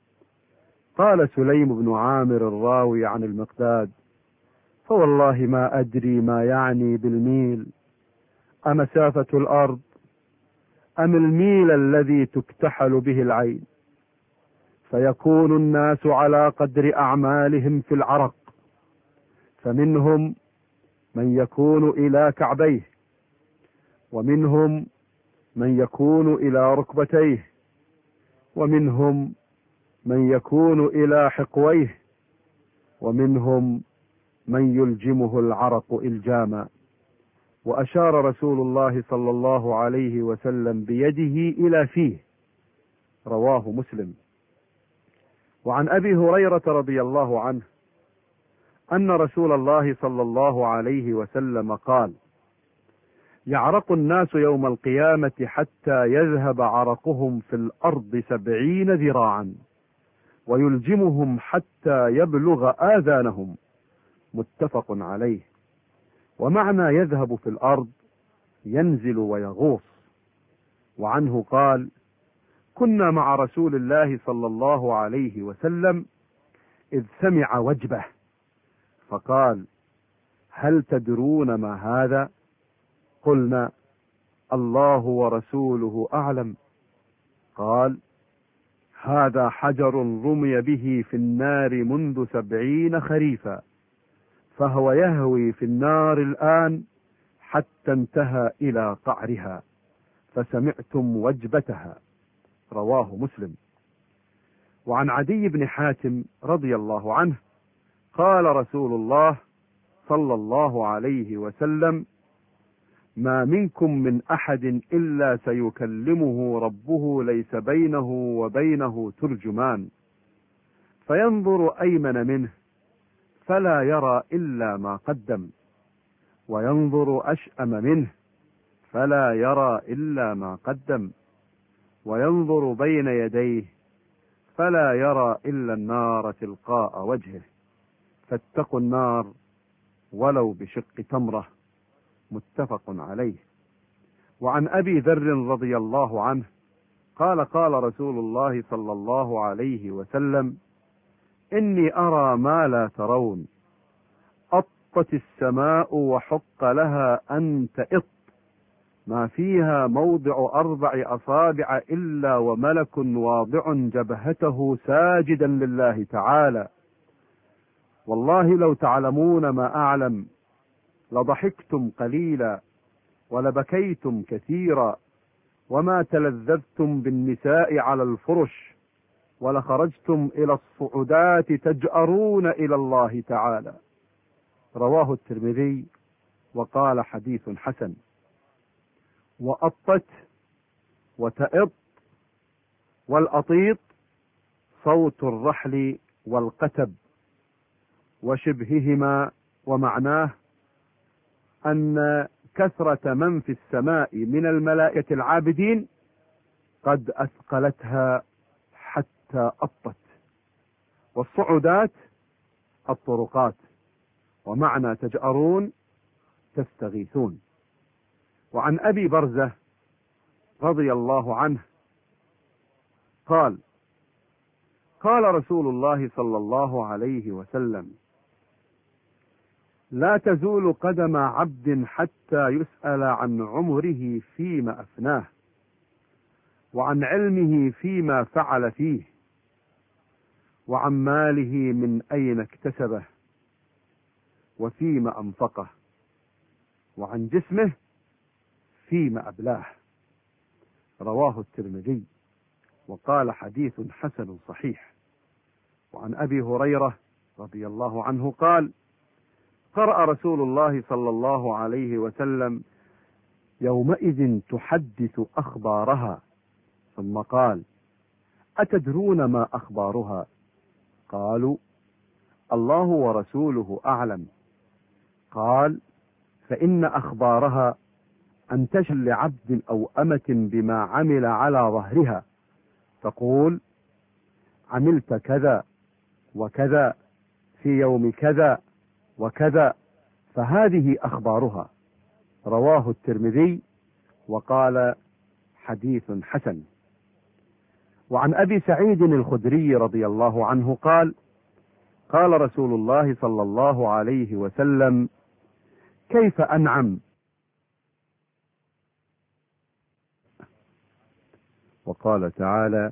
قال سليم بن عامر الراوي عن المقداد: فوالله ما أدري ما يعني بالميل، أمسافة الأرض أم الميل الذي تكتحل به العين؟ فيكون الناس على قدر أعمالهم في العرق، فمنهم من يكون إلى كعبيه، ومنهم من يكون إلى ركبتيه، ومنهم من يكون إلى حقويه، ومنهم من يلجمه العرق إلجاما. وأشار رسول الله صلى الله عليه وسلم بيده إلى فيه. رواه مسلم. وعن أبي هريرة رضي الله عنه أن رسول الله صلى الله عليه وسلم قال: يعرق الناس يوم القيامة حتى يذهب عرقهم في الأرض 70 ذراعا، ويلجمهم حتى يبلغ آذانهم. متفق عليه. ومعنى يذهب في الأرض ينزل ويغوص. وعنه قال: كنا مع رسول الله صلى الله عليه وسلم إذ سمع وجبه فقال: هل تدرون ما هذا؟ قلنا: الله ورسوله أعلم. قال: هذا حجر رمي به في النار منذ 70 خريفا، فهو يهوي في النار الآن حتى انتهى إلى قعرها، فسمعتم وجبتها. رواه مسلم. وعن عدي بن حاتم رضي الله عنه قال رسول الله صلى الله عليه وسلم: ما منكم من أحد إلا سيكلمه ربه ليس بينه وبينه ترجمان، فينظر أيمن منه فلا يرى إلا ما قدم، وينظر أشأم منه فلا يرى إلا ما قدم، وينظر بين يديه فلا يرى إلا النار تلقاء وجهه، فاتقوا النار ولو بشق تمرة. متفق عليه. وعن أبي ذر رضي الله عنه قال: قال رسول الله صلى الله عليه وسلم: إني أرى ما لا ترون، أطت السماء وحق لها أن تئط، ما فيها موضع 4 أصابع إلا وملك واضع جبهته ساجدا لله تعالى، والله لو تعلمون ما أعلم لضحكتم قليلا ولبكيتم كثيرا، وما تلذذتم بالنساء على الفرش، ولخرجتم إلى الصعودات تجأرون إلى الله تعالى. رواه الترمذي وقال: حديث حسن. وأطت وتئط والأطيط صوت الرحل والقتب وشبههما، ومعناه أن كثرة من في السماء من الملائكة العابدين قد أثقلتها حتى أطت. والصعودات الطرقات، ومعنى تجأرون تستغيثون. وعن أبي برزة رضي الله عنه قال: قال رسول الله صلى الله عليه وسلم: لا تزول قدم عبد حتى يسأل عن عمره فيما أفناه، وعن علمه فيما فعل فيه، وعن ماله من أين اكتسبه، وفيما أنفقه، وعن جسمه فيما أبلاه. رواه الترمذي وقال: حديث حسن صحيح. وعن أبي هريرة رضي الله عنه قال: قرأ رسول الله صلى الله عليه وسلم: يومئذ تحدث أخبارها، ثم قال: أتدرون ما أخبارها؟ قالوا: الله ورسوله أعلم. قال: فإن أخبارها أن تشل لعبد أو أمة بما عمل على ظهرها، تقول: عملت كذا وكذا في يوم كذا وكذا، فهذه أخبارها. رواه الترمذي وقال: حديث حسن. وعن أبي سعيد الخدري رضي الله عنه قال: قال رسول الله صلى الله عليه وسلم: كيف أنعم. وقال تعالى: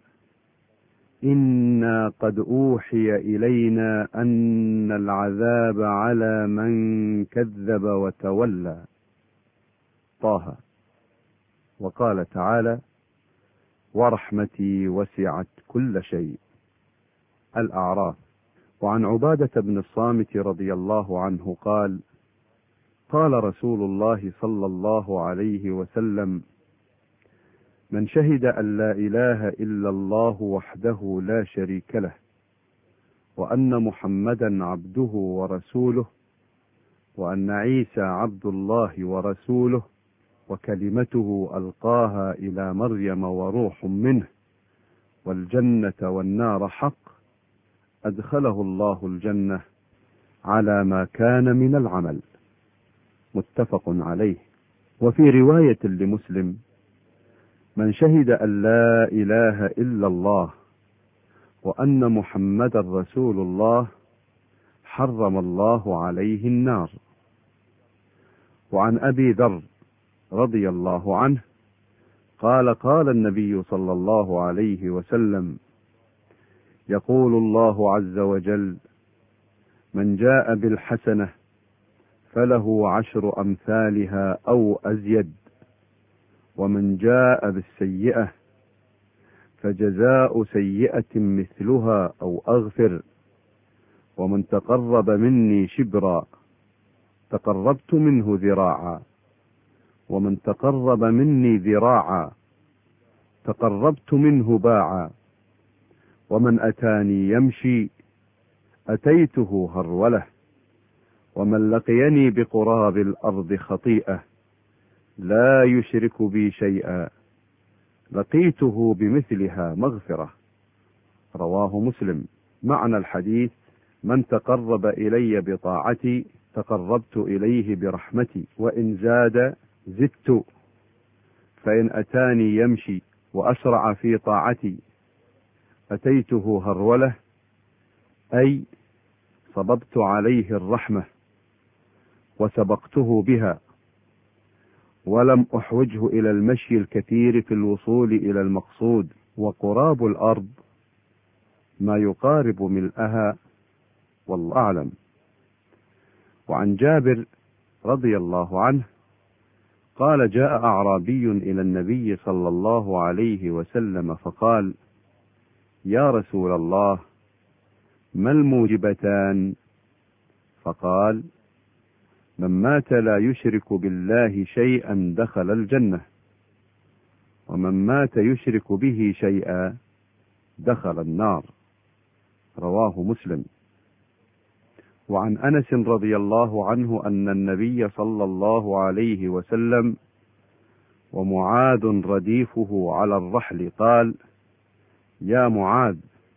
إنا قد أوحي إلينا أن العذاب على من كذب وتولى. طه. وقال تعالى: ورحمتي وسعت كل شيء. الأعراف. وعن عبادة بن الصامت رضي الله عنه قال: قال رسول الله صلى الله عليه وسلم: من شهد أن لا إله إلا الله وحده لا شريك له، وأن محمدا عبده ورسوله، وأن عيسى عبد الله ورسوله، وكلمته ألقاها إلى مريم وروح منه، والجنة والنار حق، أدخله الله الجنة على ما كان من العمل. متفق عليه. وفي رواية لمسلم: من شهد أن لا إله إلا الله وأن محمدا رسول الله حرم الله عليه النار. وعن أبي ذر رضي الله عنه قال: قال النبي صلى الله عليه وسلم: يقول الله عز وجل: من جاء بالحسنة فله 10 أمثالها أو أزيد، ومن جاء بالسيئة فجزاء سيئة مثلها أو أغفر. ومن تقرب مني شبرا تقربت منه ذراعا، ومن تقرب مني ذراعا تقربت منه باعا. ومن أتاني يمشي أتيته هرولة، ومن لقيني بقراب الأرض خطيئة لا يشرك بي شيئا لقيته بمثلها مغفرة. رواه مسلم. معنى الحديث: من تقرب إلي بطاعتي تقربت إليه برحمتي، وإن زاد زدت. فإن أتاني يمشي وأسرع في طاعتي أتيته هرولة، أي صببت عليه الرحمة وسبقته بها، ولم أحوجه إلى المشي الكثير في الوصول إلى المقصود. وقراب الأرض ما يقارب ملئها، والله أعلم. وعن جابر رضي الله عنه قال: جاء أعرابي إلى النبي صلى الله عليه وسلم فقال: يا رسول الله، ما الموجبتان؟ فقال: من مات لا يشرك بالله شيئا دخل الجنة، ومن مات يشرك به شيئا دخل النار. رواه مسلم. وعن أنس رضي الله عنه أن النبي صلى الله عليه وسلم ومعاذ رديفه على الرحل قال: يا معاذ.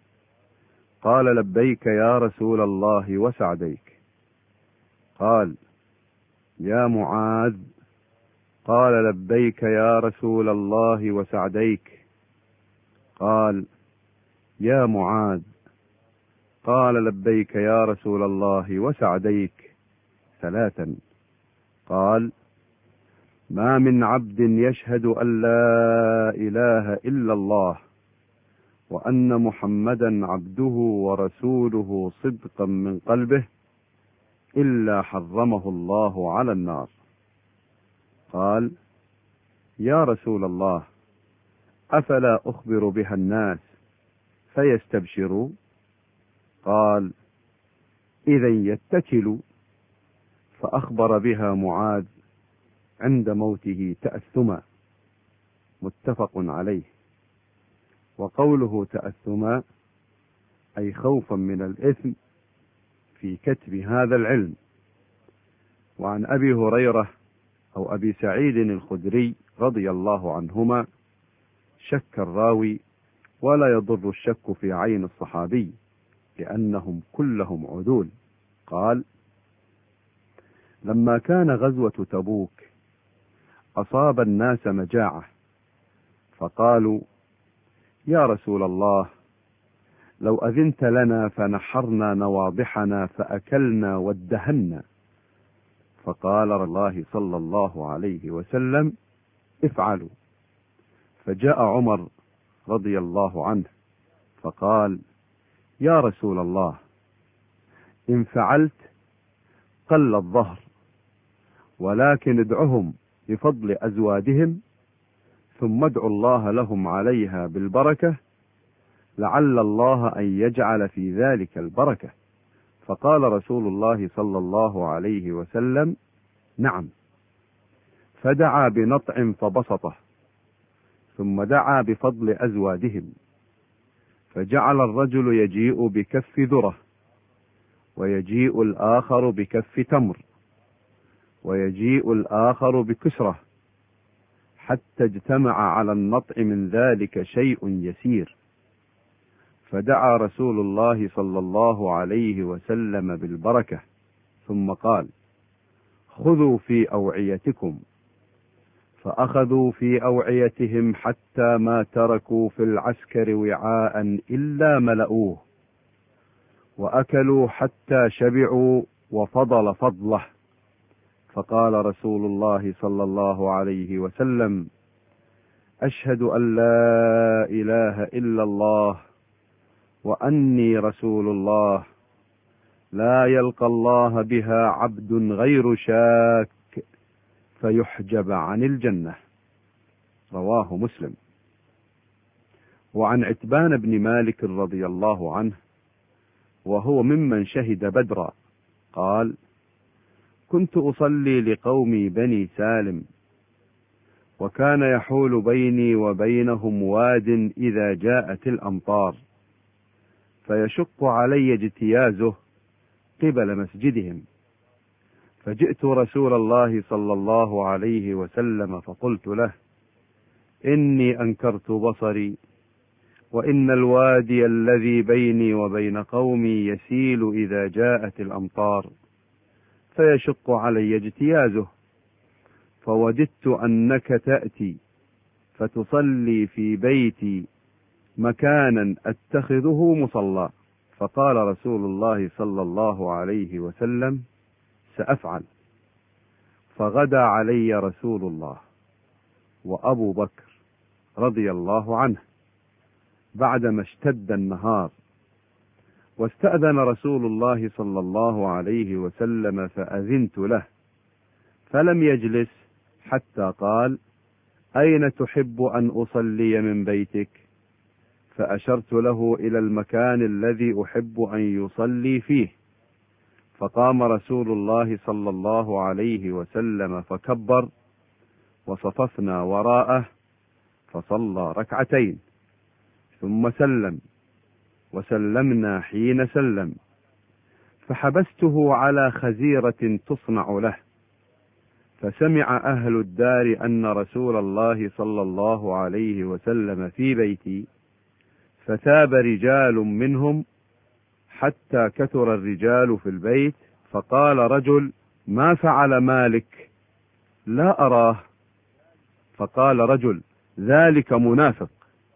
قال: لبيك يا رسول الله وسعديك. قال: يا معاذ. قال: لبيك يا رسول الله وسعديك. قال: يا معاذ. قال: لبيك يا رسول الله وسعديك. ثلاثا. قال: ما من عبد يشهد أن لا إله إلا الله وأن محمدا عبده ورسوله صدقا من قلبه إلا حرمه الله على النار. قال: يا رسول الله، أفلا أخبر بها الناس فيستبشروا؟ قال: إذا يتكلوا. فأخبر بها معاذ عند موته تأثما. متفق عليه. وقوله تأثما أي خوفا من الإثم في كتب هذا العلم. وعن أبي هريرة أو أبي سعيد الخدري رضي الله عنهما: شك الراوي، ولا يضر الشك في عين الصحابي لأنهم كلهم عدول. قال: لما كان غزوة تبوك أصاب الناس مجاعة، فقالوا: يا رسول الله، لو أذنت لنا فنحرنا نواضحنا فأكلنا وادهنا. فقال الله صلى الله عليه وسلم: افعلوا. فجاء عمر رضي الله عنه فقال: يا رسول الله، إن فعلت قل الظهر، ولكن ادعهم بفضل أزوادهم، ثم ادعوا الله لهم عليها بالبركة، لعل الله أن يجعل في ذلك البركة. فقال رسول الله صلى الله عليه وسلم: نعم. فدعا بنطع فبسطه، ثم دعا بفضل أزوادهم، فجعل الرجل يجيء بكف ذرة، ويجيء الآخر بكف تمر، ويجيء الآخر بكسرة، حتى اجتمع على النطع من ذلك شيء يسير. فدعا رسول الله صلى الله عليه وسلم بالبركة، ثم قال: خذوا في أوعيتكم. فأخذوا في أوعيتهم حتى ما تركوا في العسكر وعاء إلا ملؤوه، وأكلوا حتى شبعوا وفضل فضله. فقال رسول الله صلى الله عليه وسلم: أشهد أن لا إله إلا الله وأني رسول الله، لا يلقى الله بها عبد غير شاك فيحجب عن الجنة. رواه مسلم. وعن عتبان بن مالك رضي الله عنه وهو ممن شهد بدرا قال: كنت أصلي لقومي بني سالم، وكان يحول بيني وبينهم واد إذا جاءت الأمطار، فيشق علي اجتيازه قبل مسجدهم، فجئت رسول الله صلى الله عليه وسلم فقلت له: إني أنكرت بصري، وإن الوادي الذي بيني وبين قومي يسيل إذا جاءت الأمطار، فيشق علي اجتيازه، فوددت أنك تأتي فتصلي في بيتي مكانا أتخذه مصلى. فقال رسول الله صلى الله عليه وسلم: سأفعل. فغدا علي رسول الله وأبو بكر رضي الله عنه بعدما اشتد النهار، واستأذن رسول الله صلى الله عليه وسلم فأذنت له، فلم يجلس حتى قال: أين تحب أن أصلي من بيتك؟ فأشرت له إلى المكان الذي أحب أن يصلي فيه، فقام رسول الله صلى الله عليه وسلم فكبر، وصففنا وراءه فصلى ركعتين، ثم سلم، وسلمنا حين سلم، فحبسته على خزيرة تصنع له، فسمع أهل الدار أن رسول الله صلى الله عليه وسلم في بيتي، فثاب رجال منهم حتى كثر الرجال في البيت، فقال رجل: ما فعل مالك؟ لا أراه. فقال رجل: ذلك منافق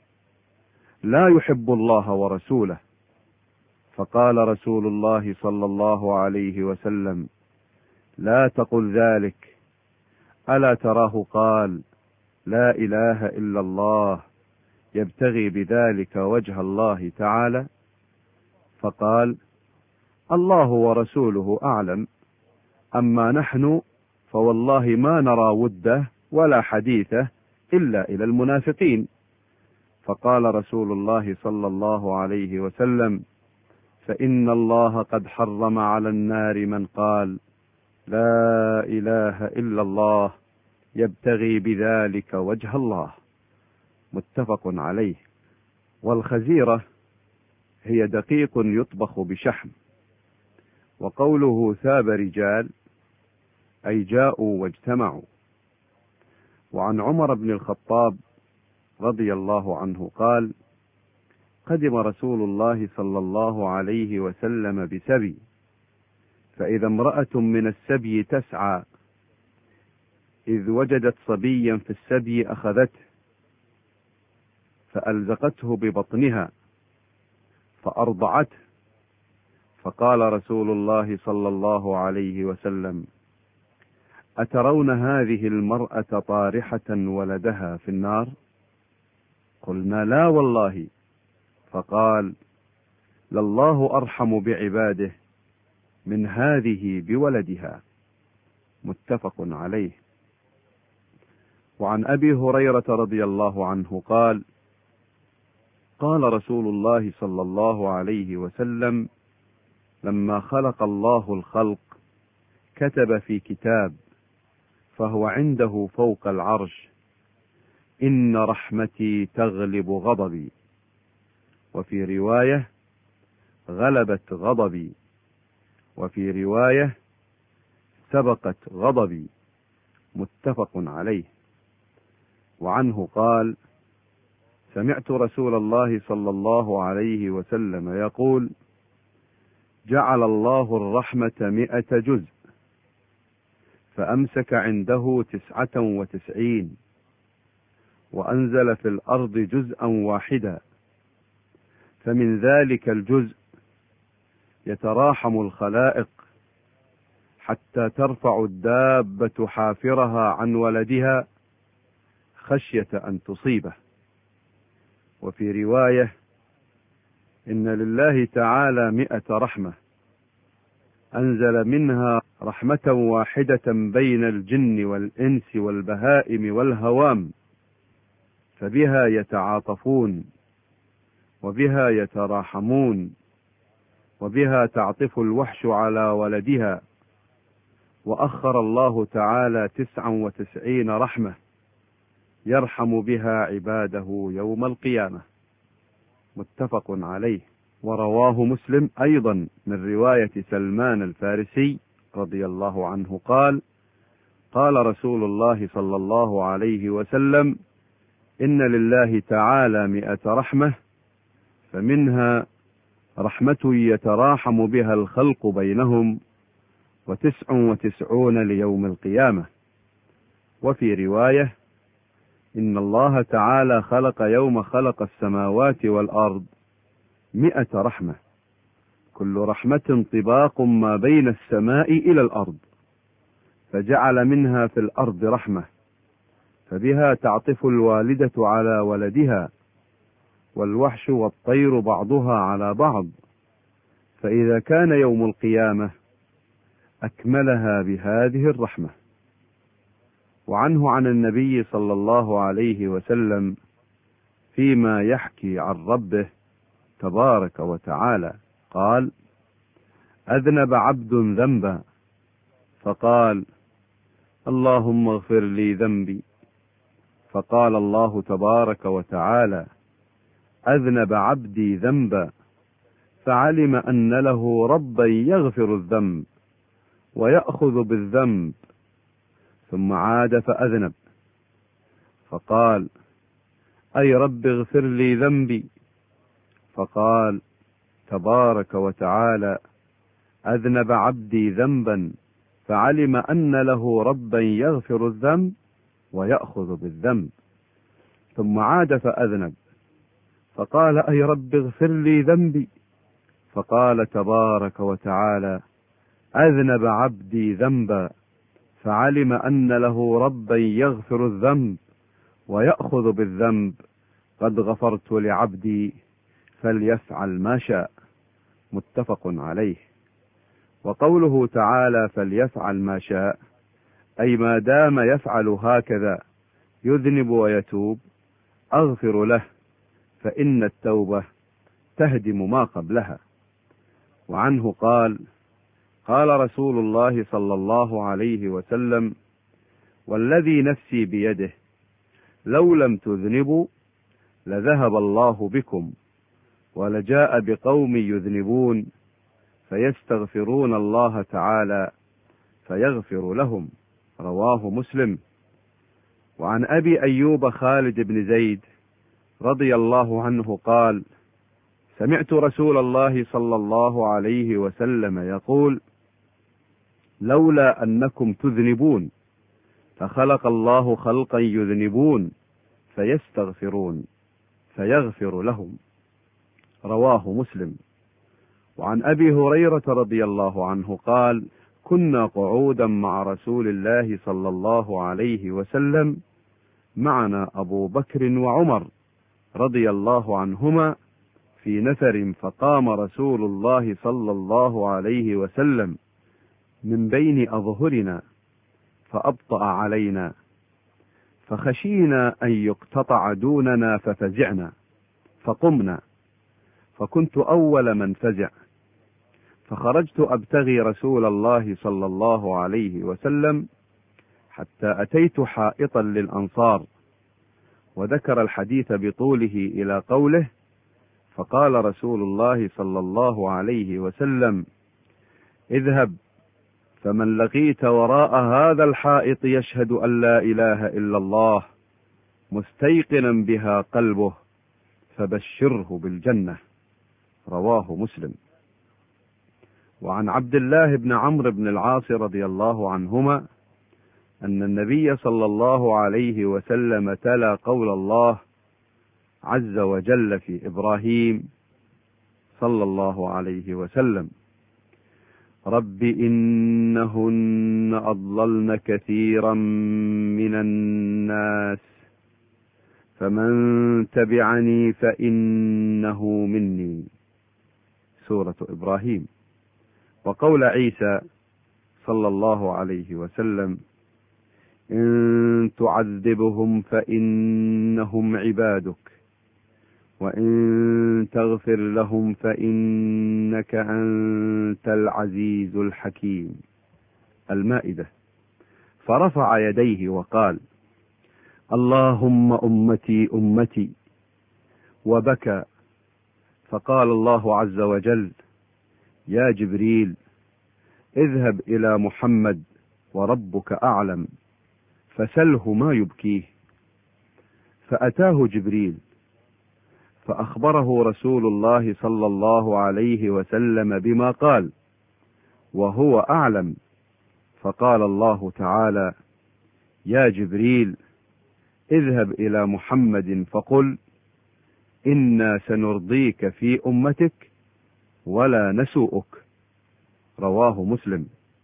لا يحب الله ورسوله. فقال رسول الله صلى الله عليه وسلم: لا تقل ذلك، ألا تراه قال: لا إله إلا الله يبتغي بذلك وجه الله تعالى؟ فقال: الله ورسوله أعلم، أما نحن فوالله ما نرى وده ولا حديثه إلا إلى المنافقين. فقال رسول الله صلى الله عليه وسلم: فإن الله قد حرم على النار من قال: لا إله إلا الله يبتغي بذلك وجه الله. متفق عليه. والخزيرة هي دقيق يطبخ بشحم. وقوله ثاب رجال أي جاءوا واجتمعوا. وعن عمر بن الخطاب رضي الله عنه قال: قدم رسول الله صلى الله عليه وسلم بسبي، فإذا امرأة من السبي تسعى، إذ وجدت صبيا في السبي أخذته فألزقته ببطنها فأرضعته، فقال رسول الله صلى الله عليه وسلم: أترون هذه المرأة طارحة ولدها في النار؟ قلنا: لا والله. فقال: لله أرحم بعباده من هذه بولدها. متفق عليه. وعن أبي هريرة رضي الله عنه قال: قال رسول الله صلى الله عليه وسلم: لما خلق الله الخلق كتب في كتاب فهو عنده فوق العرش: إن رحمتي تغلب غضبي، وفي رواية: غلبت غضبي، وفي رواية: سبقت غضبي. متفق عليه. وعنه قال: سمعت رسول الله صلى الله عليه وسلم يقول: جعل الله الرحمة 100 جزء، فأمسك عنده 99، وأنزل في الأرض جزءا واحدا، فمن ذلك الجزء يتراحم الخلائق حتى ترفع الدابة حافرها عن ولدها خشية أن تصيبه. وفي رواية: إن لله تعالى 100 رحمة، أنزل منها رحمة واحدة بين الجن والإنس والبهائم والهوام، فبها يتعاطفون وبها يتراحمون، وبها تعطف الوحش على ولدها. وأخر الله تعالى 99 رحمة يرحم بها عباده يوم القيامة. متفق عليه. ورواه مسلم أيضا من رواية سلمان الفارسي رضي الله عنه قال: قال رسول الله صلى الله عليه وسلم: إن لله تعالى 100 رحمة، فمنها رحمة يتراحم بها الخلق بينهم، 99 ليوم القيامة. وفي رواية: إن الله تعالى خلق يوم خلق السماوات والأرض 100 رحمة، كل رحمة طباق ما بين السماء إلى الأرض، فجعل منها في الأرض رحمة، فبها تعطف الوالدة على ولدها، والوحش والطير بعضها على بعض، فإذا كان يوم القيامة أكملها بهذه الرحمة. وعنه عن النبي صلى الله عليه وسلم فيما يحكي عن ربه تبارك وتعالى قال: أذنب عبد ذنبا فقال: اللهم اغفر لي ذنبي، فقال الله تبارك وتعالى: أذنب عبدي ذنبا، فعلم أن له ربا يغفر الذنب ويأخذ بالذنب، ثم عاد فأذنب، فقال: أي رب اغفر لي ذنبي، فقال تبارك وتعالى: أذنب عبدي ذنبا، فعلم أن له ربا يغفر الذنب ويأخذ بالذنب، ثم عاد فأذنب، فقال: أي رب اغفر لي ذنبي، فقال تبارك وتعالى: أذنب عبدي ذنبا، فعلم أن له ربا يغفر الذنب ويأخذ بالذنب، قد غفرت لعبدي فليفعل ما شاء. متفق عليه. وقوله تعالى فليفعل ما شاء، أي ما دام يفعل هكذا يذنب ويتوب أغفر له، فإن التوبة تهدم ما قبلها. وعنه قال: قال رسول الله صلى الله عليه وسلم: والذي نفسي بيده لو لم تذنبوا لذهب الله بكم، ولجاء بقوم يذنبون فيستغفرون الله تعالى فيغفر لهم. رواه مسلم. وعن أبي أيوب خالد بن زيد رضي الله عنه قال: سمعت رسول الله صلى الله عليه وسلم يقول: لولا أنكم تذنبون فخلق الله خلقا يذنبون فيستغفرون فيغفر لهم. رواه مسلم. وعن أبي هريرة رضي الله عنه قال: كنا قعودا مع رسول الله صلى الله عليه وسلم، معنا أبو بكر وعمر رضي الله عنهما في نفر، فقام رسول الله صلى الله عليه وسلم من بين أظهرنا فأبطأ علينا، فخشينا أن يقتطع دوننا ففزعنا، فقمنا، فكنت أول من فزع، فخرجت أبتغي رسول الله صلى الله عليه وسلم حتى أتيت حائطا للأنصار، وذكر الحديث بطوله إلى قوله: فقال رسول الله صلى الله عليه وسلم: اذهب فمن لقيت وراء هذا الحائط يشهد أن لا إله إلا الله مستيقنا بها قلبه فبشره بالجنة. رواه مسلم. وعن عبد الله بن عمرو بن العاص رضي الله عنهما أن النبي صلى الله عليه وسلم تلا قول الله عز وجل في إبراهيم صلى الله عليه وسلم: رب إنهن أضللن كثيرا من الناس فمن تبعني فإنه مني. سورة إبراهيم. وقول عيسى صلى الله عليه وسلم: إن تعذبهم فإنهم عبادك وإن تغفر لهم فإنك أنت العزيز الحكيم. المائدة. فرفع يديه وقال: اللهم أمتي أمتي، وبكى. فقال الله عز وجل: يا جبريل، اذهب إلى محمد وربك أعلم، فسله ما يبكيه. فأتاه جبريل فأخبره رسول الله صلى الله عليه وسلم بما قال، وهو أعلم. فقال الله تعالى: يا جبريل، اذهب إلى محمد فقل: إنا سنرضيك في أمتك ولا نسوءك. رواه مسلم.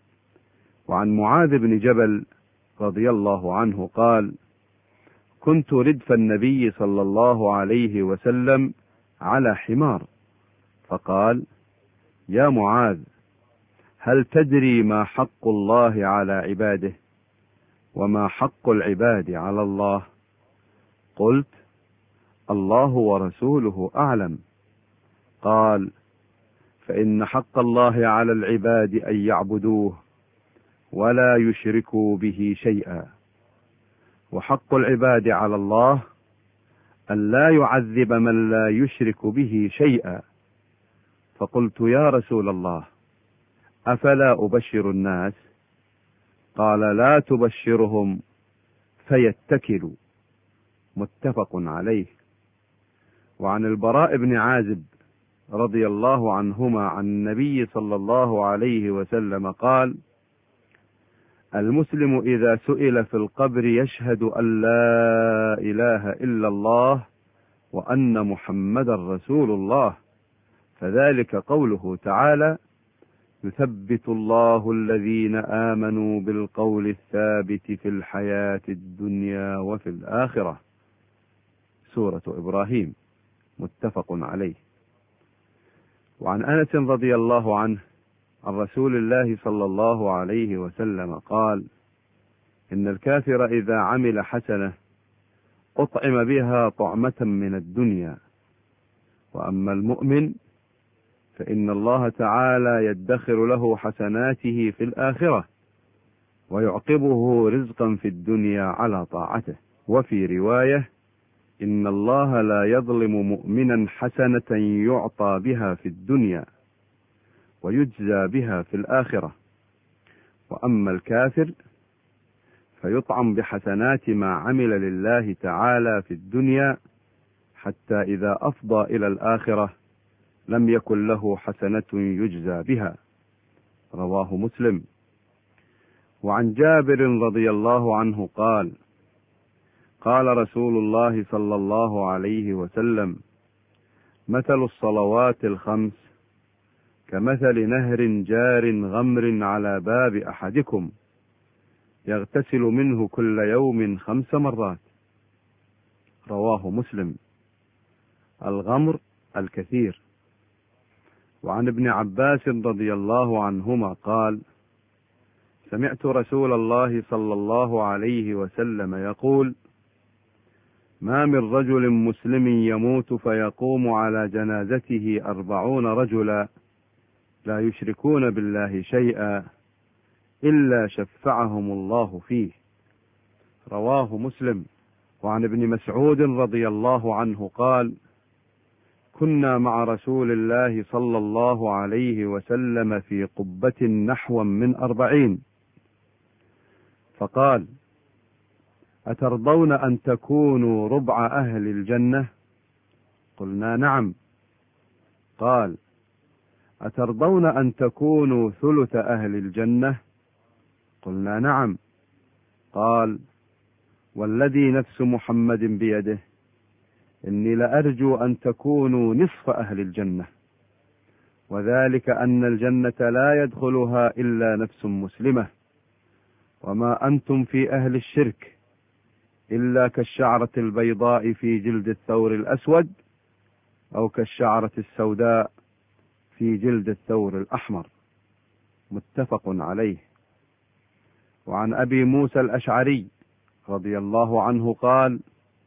وعن معاذ بن جبل رضي الله عنه قال: كنت ردف النبي صلى الله عليه وسلم على حمار، فقال: يا معاذ، هل تدري ما حق الله على عباده وما حق العباد على الله؟ قلت: الله ورسوله أعلم. قال: فإن حق الله على العباد أن يعبدوه ولا يشركوا به شيئا، وحق العباد على الله أن لا يعذب من لا يشرك به شيئا. فقلت: يا رسول الله، أفلا أبشر الناس؟ قال: لا تبشرهم فيتكلوا. متفق عليه. وعن البراء بن عازب رضي الله عنهما عن النبي صلى الله عليه وسلم قال: المسلم إذا سئل في القبر يشهد أن لا إله إلا الله وأن محمدا رسول الله، فذلك قوله تعالى: يثبت الله الذين آمنوا بالقول الثابت في الحياة الدنيا وفي الآخرة. سورة إبراهيم. متفق عليه. وعن أنس رضي الله عنه عن رسول الله صلى الله عليه وسلم قال: إن الكافر إذا عمل حسنة أطعم بها طعمة من الدنيا، وأما المؤمن فإن الله تعالى يدخر له حسناته في الآخرة ويعقبه رزقا في الدنيا على طاعته. وفي رواية: إن الله لا يظلم مؤمنا حسنة يعطى بها في الدنيا ويجزى بها في الآخرة، وأما الكافر فيطعم بحسنات ما عمل لله تعالى في الدنيا، حتى إذا أفضى إلى الآخرة لم يكن له حسنة يجزى بها. رواه مسلم. وعن جابر رضي الله عنه قال: قال رسول الله صلى الله عليه وسلم: مثل الصلوات الخمس كمثل نهر جار غمر على باب أحدكم يغتسل منه كل يوم 5 مرات. رواه مسلم. الغمر الكثير. وعن ابن عباس رضي الله عنهما قال: سمعت رسول الله صلى الله عليه وسلم يقول: ما من رجل مسلم يموت فيقوم على جنازته 40 رجلا لا يشركون بالله شيئا إلا شفعهم الله فيه. رواه مسلم. وعن ابن مسعود رضي الله عنه قال: كنا مع رسول الله صلى الله عليه وسلم في قبة نحو من 40، فقال: أترضون أن تكونوا ربع أهل الجنة؟ قلنا: نعم. قال: أترضون أن تكونوا ثلث أهل الجنة؟ قلنا: نعم. قال: والذي نفس محمد بيده إني لأرجو أن تكونوا نصف أهل الجنة، وذلك أن الجنة لا يدخلها إلا نفس مسلمة، وما أنتم في أهل الشرك إلا كالشعرة البيضاء في جلد الثور الأسود، أو كالشعرة السوداء في جلد الثور الأحمر. متفق عليه. وعن أبي موسى الأشعري رضي الله عنه قال: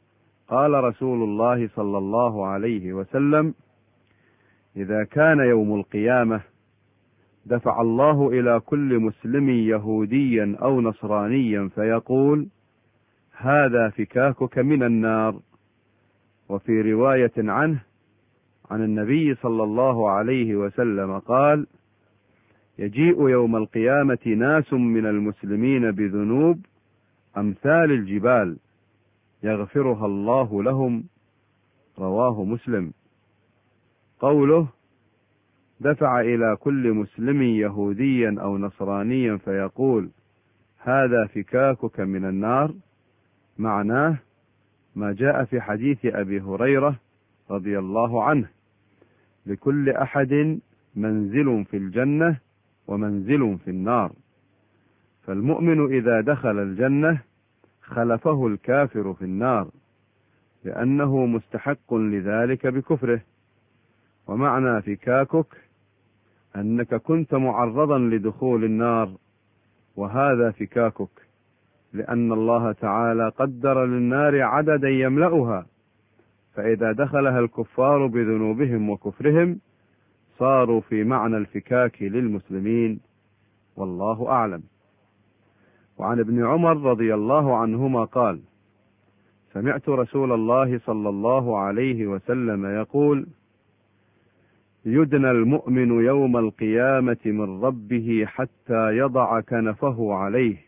قال رسول الله صلى الله عليه وسلم: إذا كان يوم القيامة دفع الله إلى كل مسلم يهوديا أو نصرانيا فيقول: هذا فكاكك من النار. وفي رواية عنه عن النبي صلى الله عليه وسلم قال: يجيء يوم القيامة ناس من المسلمين بذنوب أمثال الجبال يغفرها الله لهم. رواه مسلم. قوله: دفع إلى كل مسلم يهوديا أو نصرانيا فيقول: هذا فكاكك من النار، معناه ما جاء في حديث أبي هريرة رضي الله عنه: لكل أحد منزل في الجنة ومنزل في النار، فالمؤمن إذا دخل الجنة خلفه الكافر في النار، لأنه مستحق لذلك بكفره. ومعنى فكاكك أنك كنت معرضا لدخول النار، وهذا فكاكك، لأن الله تعالى قدر للنار عددا يملأها، فإذا دخلها الكفار بذنوبهم وكفرهم صاروا في معنى الفكاك للمسلمين، والله أعلم. وعن ابن عمر رضي الله عنهما قال: سمعت رسول الله صلى الله عليه وسلم يقول: يدنى المؤمن يوم القيامة من ربه حتى يضع كنفه عليه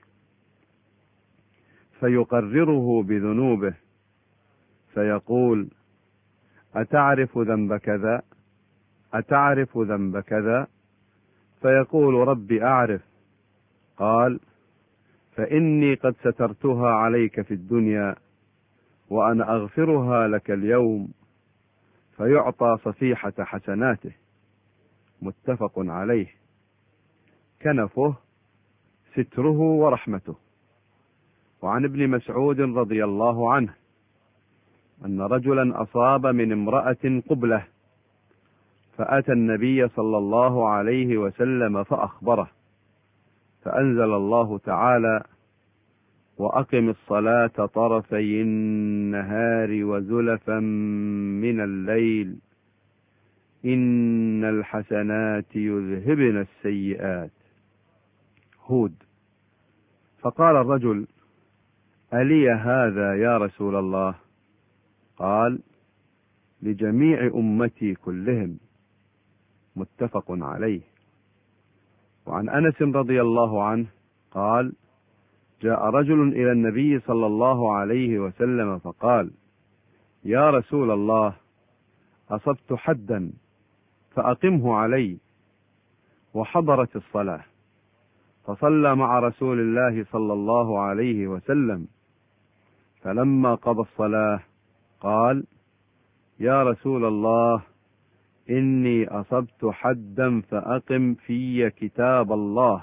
فيقرره بذنوبه، فيقول: أتعرف ذنب كذا؟ أتعرف ذنب كذا؟ فيقول: ربي أعرف. قال: فإني قد سترتها عليك في الدنيا وأنا أغفرها لك اليوم. فيعطى صفيحة حسناته. متفق عليه. كنفه ستره ورحمته. وعن ابن مسعود رضي الله عنه أن رجلا أصاب من امرأة قبلة، فأتى النبي صلى الله عليه وسلم فأخبره، فأنزل الله تعالى: وأقم الصلاة طرفي النهار وزلفا من الليل إن الحسنات يذهبن السيئات. هود. فقال الرجل: ألي هذا يا رسول الله؟ قال: لجميع أمتي كلهم. متفق عليه. وعن أنس رضي الله عنه قال: جاء رجل إلى النبي صلى الله عليه وسلم فقال: يا رسول الله، أصبت حدا فأقمه علي. وحضرت الصلاة، فصلى مع رسول الله صلى الله عليه وسلم، فلما قضى الصلاة قال: يا رسول الله، إني أصبت حدا فأقم في كتاب الله.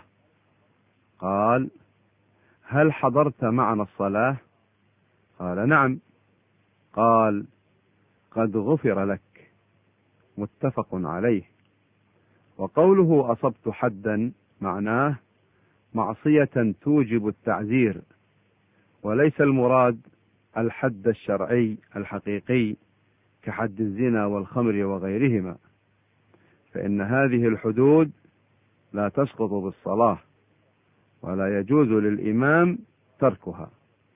قال: هل حضرت معنا الصلاة؟ قال: نعم. قال: قد غفر لك. متفق عليه. وقوله أصبت حدا معناه معصية توجب التعزير، وليس المراد الحد الشرعي الحقيقي كحد الزنا والخمر وغيرهما، فإن هذه الحدود لا تسقط بالصلاة، ولا يجوز للإمام تركها.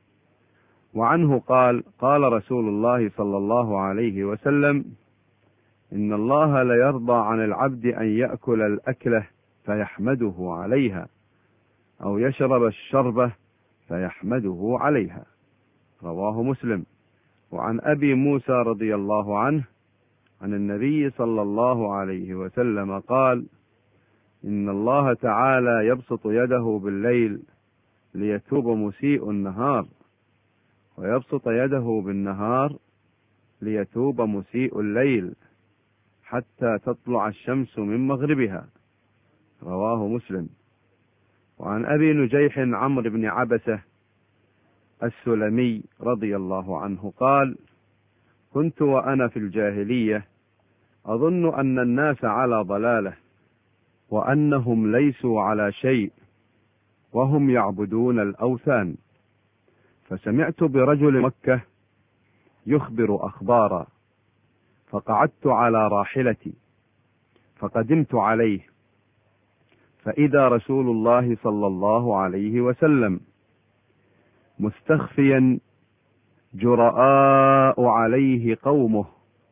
وعنه قال: قال رسول الله صلى الله عليه وسلم: إن الله ليرضى عن العبد أن يأكل الأكلة فيحمده عليها، أو يشرب الشربة فيحمده عليها. رواه مسلم. وعن أبي موسى رضي الله عنه عن النبي صلى الله عليه وسلم قال: إن الله تعالى يبسط يده بالليل ليتوب مسيء النهار، ويبسط يده بالنهار ليتوب مسيء الليل، حتى تطلع الشمس من مغربها. رواه مسلم. وعن أبي نجيح عمرو بن عبسة السلمي رضي الله عنه قال: كنت وأنا في الجاهلية أظن أن الناس على ضلالة، وأنهم ليسوا على شيء، وهم يعبدون الأوثان. فسمعت برجل مكة يخبر أخبارا، فقعدت على راحلتي فقدمت عليه، فإذا رسول الله صلى الله عليه وسلم مستخفيا جرآء عليه قومه،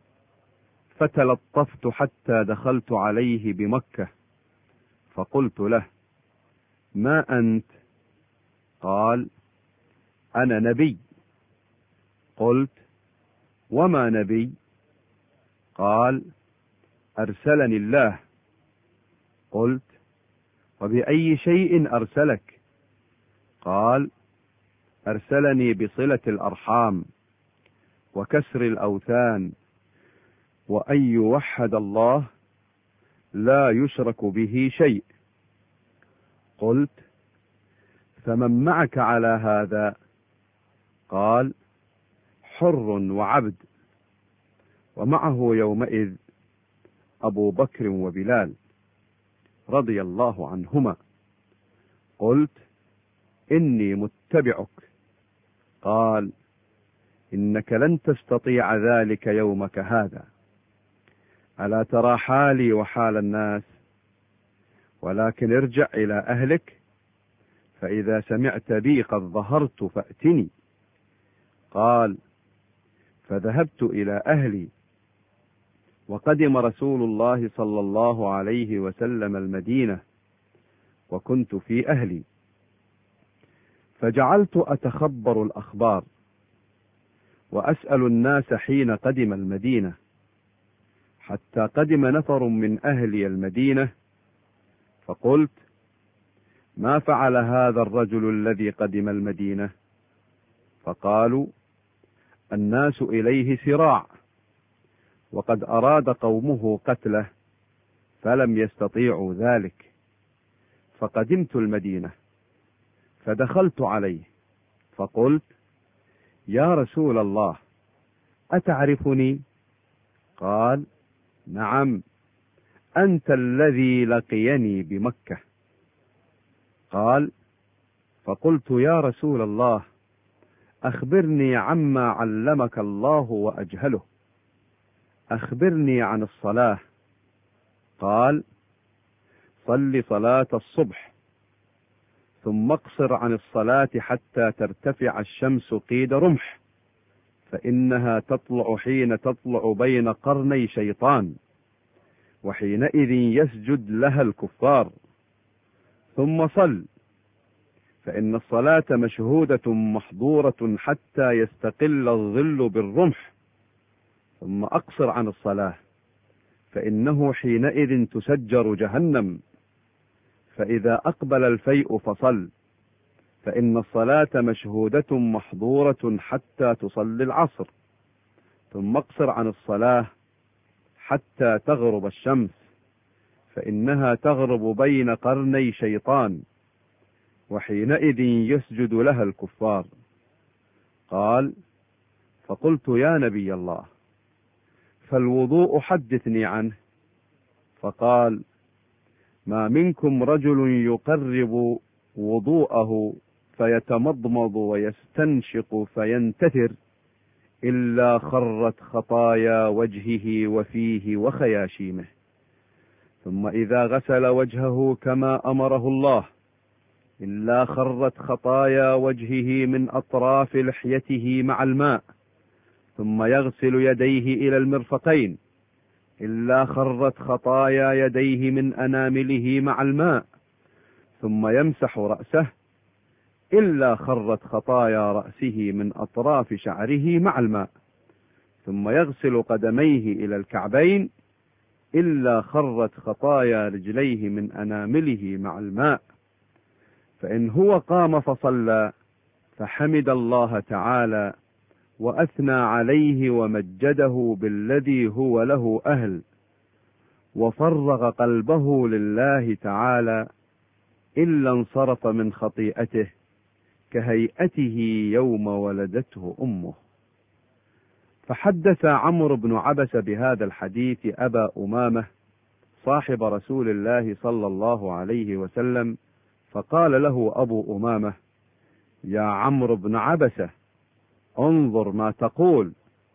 فتلطفت حتى دخلت عليه بمكة، فقلت له: ما أنت؟ قال: أنا نبي. قلت: وما نبي؟ قال: أرسلني الله. قلت: وبأي شيء أرسلك؟ قال: أرسلني بصلة الأرحام وكسر الأوثان، وأن يوحد الله لا يشرك به شيء. قلت: فمن معك على هذا؟ قال: حر وعبد، ومعه يومئذ أبو بكر وبلال رضي الله عنهما. قلت: إني متبعك. قال: إنك لن تستطيع ذلك يومك هذا، ألا ترى حالي وحال الناس؟ ولكن ارجع إلى أهلك، فإذا سمعت بي قد ظهرت فأتني. قال: فذهبت إلى أهلي، وقدم رسول الله صلى الله عليه وسلم المدينة، وكنت في أهلي، فجعلت أتخبر الأخبار وأسأل الناس حين قدم المدينة، حتى قدم نفر من أهلي المدينة، فقلت: ما فعل هذا الرجل الذي قدم المدينة؟ فقالوا: الناس إليه سراع، وقد أراد قومه قتله فلم يستطيعوا ذلك. فقدمت المدينة فدخلت عليه فقلت: يا رسول الله، أتعرفني؟ قال: نعم، أنت الذي لقيني بمكة. قال: فقلت: يا رسول الله، أخبرني عما علمك الله وأجهله، أخبرني عن الصلاة. قال: صل صلاة الصبح، ثم اقصر عن الصلاة حتى ترتفع الشمس قيد رمح، فإنها تطلع حين تطلع بين قرني شيطان، وحينئذ يسجد لها الكفار. ثم صل، فإن الصلاة مشهودة محظورة حتى يستقل الظل بالرمح. ثم أقصر عن الصلاة، فإنه حينئذ تسجر جهنم. فإذا أقبل الفيء فصل، فإن الصلاة مشهودة محظورة حتى تصلي العصر. ثم اقصر عن الصلاة حتى تغرب الشمس، فإنها تغرب بين قرني شيطان، وحينئذ يسجد لها الكفار. قال: فقلت: يا نبي الله، فالوضوء حدثني عنه. فقال: ما منكم رجل يقرب وضوءه فيتمضمض ويستنشق فينتثر إلا خرت خطايا وجهه وفيه وخياشيمه، ثم إذا غسل وجهه كما أمره الله إلا خرت خطايا وجهه من أطراف لحيته مع الماء، ثم يغسل يديه إلى المرفقين إلا خرت خطايا يديه من أنامله مع الماء، ثم يمسح رأسه إلا خرت خطايا رأسه من أطراف شعره مع الماء، ثم يغسل قدميه إلى الكعبين إلا خرت خطايا رجليه من أنامله مع الماء. فإن هو قام فصلى فحمد الله تعالى وأثنى عليه ومجده بالذي هو له أهل، وفرغ قلبه لله تعالى، إلا انصرف من خطيئته كهيئته يوم ولدته أمه. فحدث عمرو بن عبس بهذا الحديث أبا أمامة صاحب رسول الله صلى الله عليه وسلم، فقال له أبو أمامة: يا عمرو بن عبسة، انظر ما تقول،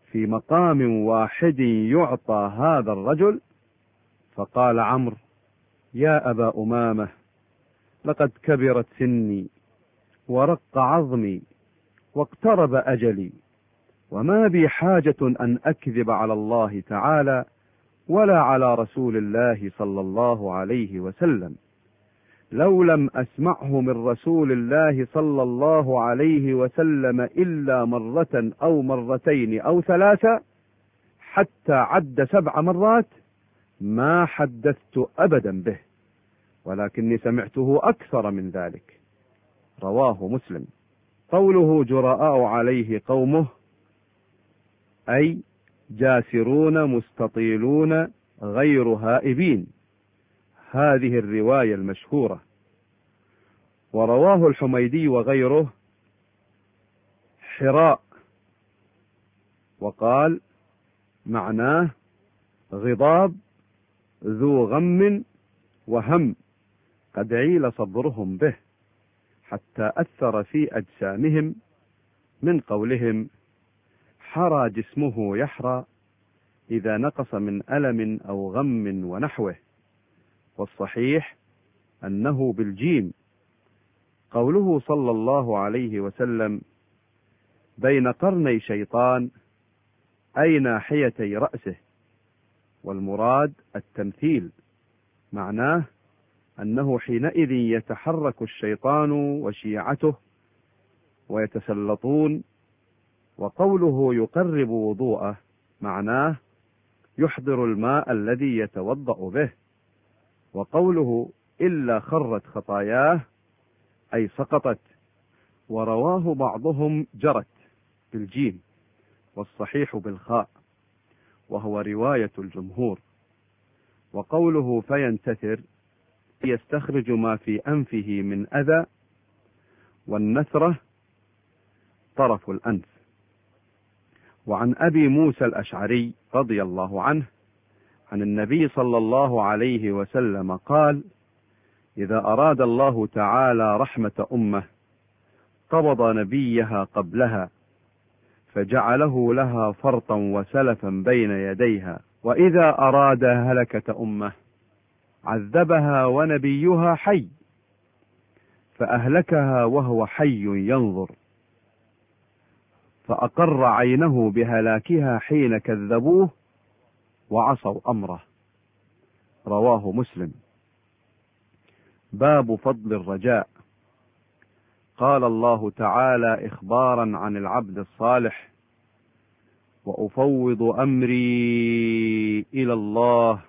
في مقام واحد يعطى هذا الرجل؟ فقال عمرو: يا أبا أمامة، لقد كبرت سني ورق عظمي واقترب أجلي، وما بي حاجة أن أكذب على الله تعالى ولا على رسول الله صلى الله عليه وسلم، لو لم أسمعه من رسول الله صلى الله عليه وسلم إلا مرة أو مرتين أو ثلاثة حتى عد 7 مرات ما حدثت أبدا به، ولكني سمعته أكثر من ذلك. رواه مسلم. قوله جراء عليه قومه أي جاسرون مستطيلون غير هائبين، هذه الرواية المشهورة. ورواه الحميدي وغيره حراء، وقال معناه غضاب ذو غم وهم قد عيل صبرهم به حتى أثر في أجسامهم، من قولهم حرى جسمه يحرى إذا نقص من ألم أو غم ونحوه، والصحيح أنه بالجيم. قوله صلى الله عليه وسلم بين قرني شيطان أي ناحيتي رأسه، والمراد التمثيل، معناه أنه حينئذ يتحرك الشيطان وشيعته ويتسلطون. وقوله يقرب وضوءه معناه يحضر الماء الذي يتوضأ به. وقوله إلا خرت خطاياه أي سقطت. ورواه بعضهم جرت بالجيم والصحيح بالخاء، وهو رواية الجمهور. وقوله فينتثر يستخرج ما في أنفه من أذى، والنثرة طرف الأنف. وعن أبي موسى الأشعري رضي الله عنه عن النبي صلى الله عليه وسلم قال: إذا أراد الله تعالى رحمة أمة قبض نبيها قبلها فجعله لها فرطا وسلفا بين يديها، وإذا أراد هلكة أمة عذبها ونبيها حي فأهلكها وهو حي ينظر، فأقر عينه بهلاكها حين كذبوه وعصوا أمره. رواه مسلم. باب فضل الرجاء. قال الله تعالى إخبارا عن العبد الصالح: وأفوض أمري إلى الله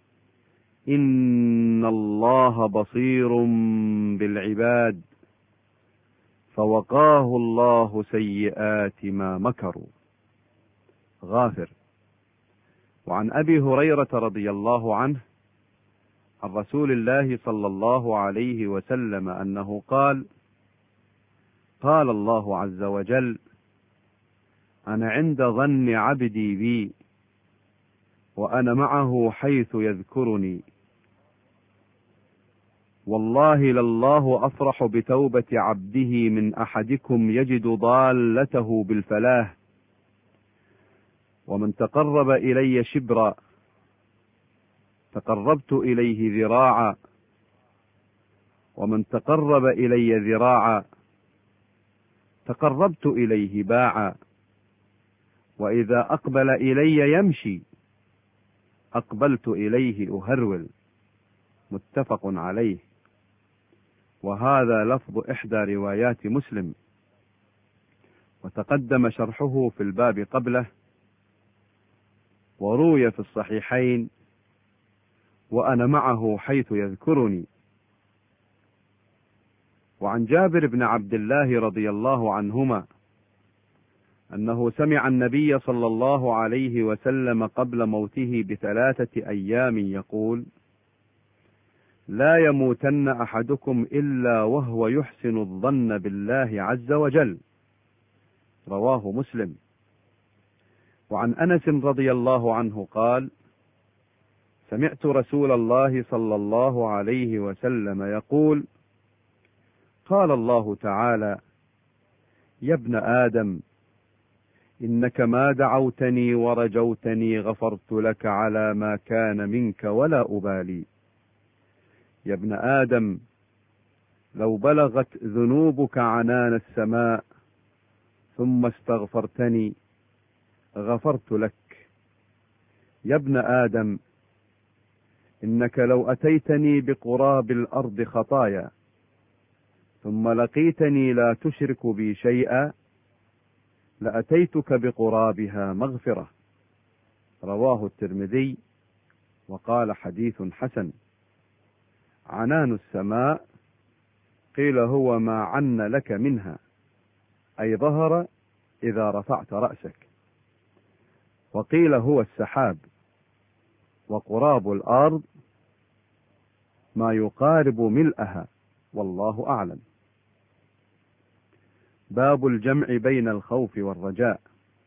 إن الله بصير بالعباد، فوقاه الله سيئات ما مكروا. غافر. وعن أبي هريرة رضي الله عنه عن رسول الله صلى الله عليه وسلم أنه قال: قال الله عز وجل: أنا عند ظن عبدي بي وأنا معه حيث يذكرني، والله لله أفرح بتوبة عبده من أحدكم يجد ضالته بالفلاح، ومن تقرب إلي شبرا تقربت إليه ذراعا، ومن تقرب إلي ذراعا تقربت إليه باعا، وإذا أقبل إلي يمشي أقبلت إليه أهرول. متفق عليه. وهذا لفظ إحدى روايات مسلم، وتقدم شرحه في الباب قبله، وروي في الصحيحين: وأنا معه حيث يذكرني. وعن جابر بن عبد الله رضي الله عنهما أنه سمع النبي صلى الله عليه وسلم قبل موته ب3 أيام يقول: لا يموتن أحدكم إلا وهو يحسن الظن بالله عز وجل. رواه مسلم. وعن أنس رضي الله عنه قال: سمعت رسول الله صلى الله عليه وسلم يقول: قال الله تعالى: يا ابن آدم إنك ما دعوتني ورجوتني غفرت لك على ما كان منك ولا أبالي. يا ابن آدم لو بلغت ذنوبك عنان السماء ثم استغفرتني غفرت لك. يا ابن آدم إنك لو أتيتني بقراب الأرض خطايا ثم لقيتني لا تشرك بي شيئا لأتيتك بقرابها مغفرة. رواه الترمذي وقال حديث حسن. عنان السماء قيل هو ما عن لك منها، أي ظهر إذا رفعت رأسك، وقيل هو السحاب. وقراب الأرض ما يقارب ملئها، والله أعلم. باب الجمع بين الخوف والرجاء.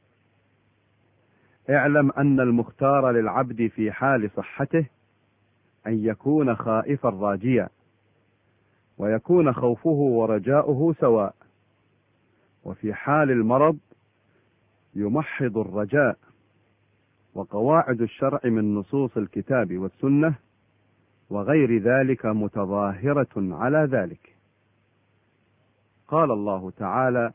اعلم أن المختار للعبد في حال صحته أن يكون خائفا راجيا، ويكون خوفه ورجاؤه سواء، وفي حال المرض يمحض الرجاء. وقواعد الشرع من نصوص الكتاب والسنة وغير ذلك متظاهرة على ذلك. قال الله تعالى: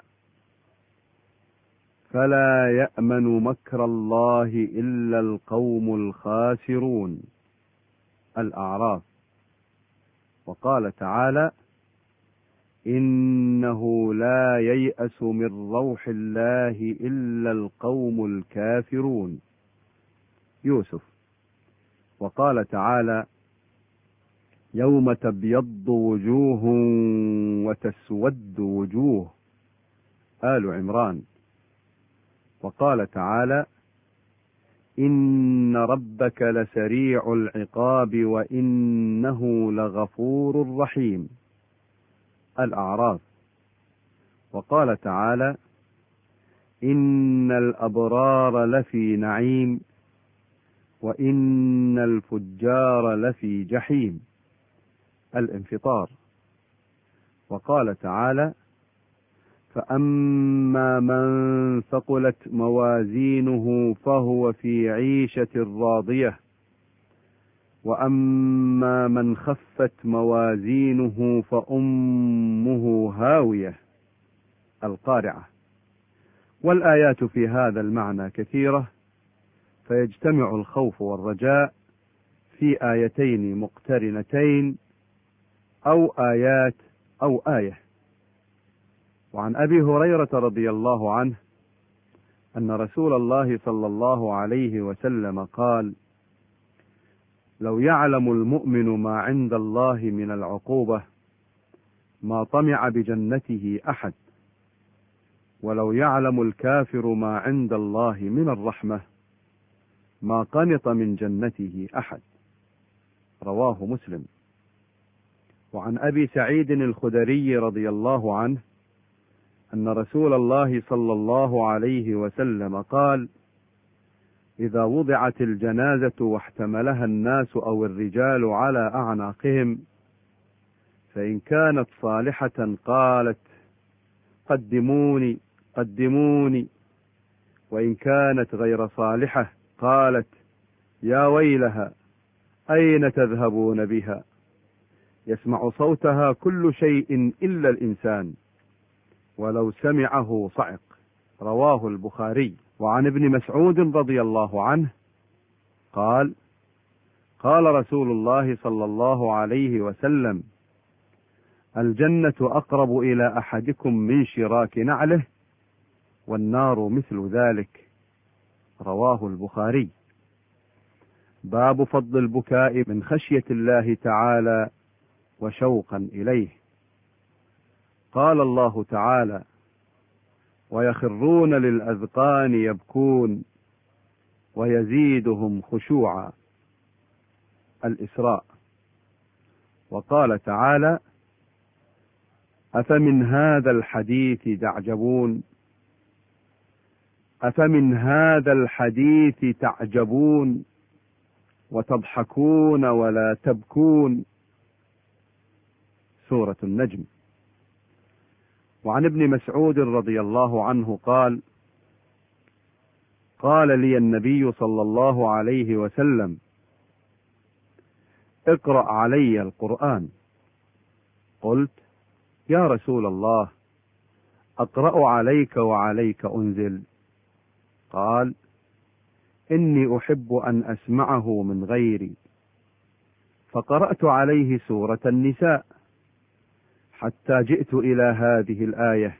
فلا يأمن مكر الله إلا القوم الخاسرون. الأعراف. وقال تعالى: إنه لا ييأس من روح الله إلا القوم الكافرون. يوسف. وقال تعالى: يوم تبيض وجوه وتسود وجوه. آل عمران. وقال تعالى: إن ربك لسريع العقاب وإنه لغفور رحيم. الأعراف. وقال تعالى: إن الأبرار لفي نعيم وإن الفجار لفي جحيم. الانفطار. وقال تعالى: فأما من ثقلت موازينه فهو في عيشة راضية وأما من خفت موازينه فأمه هاوية. القارعة. والآيات في هذا المعنى كثيرة، فيجتمع الخوف والرجاء في آيتين مقترنتين أو آيات أو آية. وعن أبي هريرة رضي الله عنه أن رسول الله صلى الله عليه وسلم قال: لو يعلم المؤمن ما عند الله من العقوبة ما طمع بجنته أحد، ولو يعلم الكافر ما عند الله من الرحمة ما قنط من جنته أحد. رواه مسلم. وعن أبي سعيد الخدري رضي الله عنه أن رسول الله صلى الله عليه وسلم قال: إذا وضعت الجنازة واحتملها الناس أو الرجال على أعناقهم فإن كانت صالحة قالت: قدموني قدموني، وإن كانت غير صالحة قالت: يا ويلها أين تذهبون بها؟ يسمع صوتها كل شيء إلا الإنسان، ولو سمعه صعق. رواه البخاري. وعن ابن مسعود رضي الله عنه قال: قال رسول الله صلى الله عليه وسلم: الجنة أقرب إلى أحدكم من شراك نعله، والنار مثل ذلك. رواه البخاري. باب فضل البكاء من خشية الله تعالى وشوقا إليه. قال الله تعالى: ويخرون للأذقان يبكون ويزيدهم خشوعا. الإسراء. وقال تعالى: أفمن هذا الحديث تعجبون أفمن هذا الحديث تعجبون وتضحكون ولا تبكون. سورة النجم. وعن ابن مسعود رضي الله عنه قال: قال لي النبي صلى الله عليه وسلم: اقرأ علي القرآن. قلت: يا رسول الله، أقرأ عليك وعليك أنزل؟ قال: إني أحب أن أسمعه من غيري. فقرأت عليه سورة النساء حتى جئت إلى هذه الآية: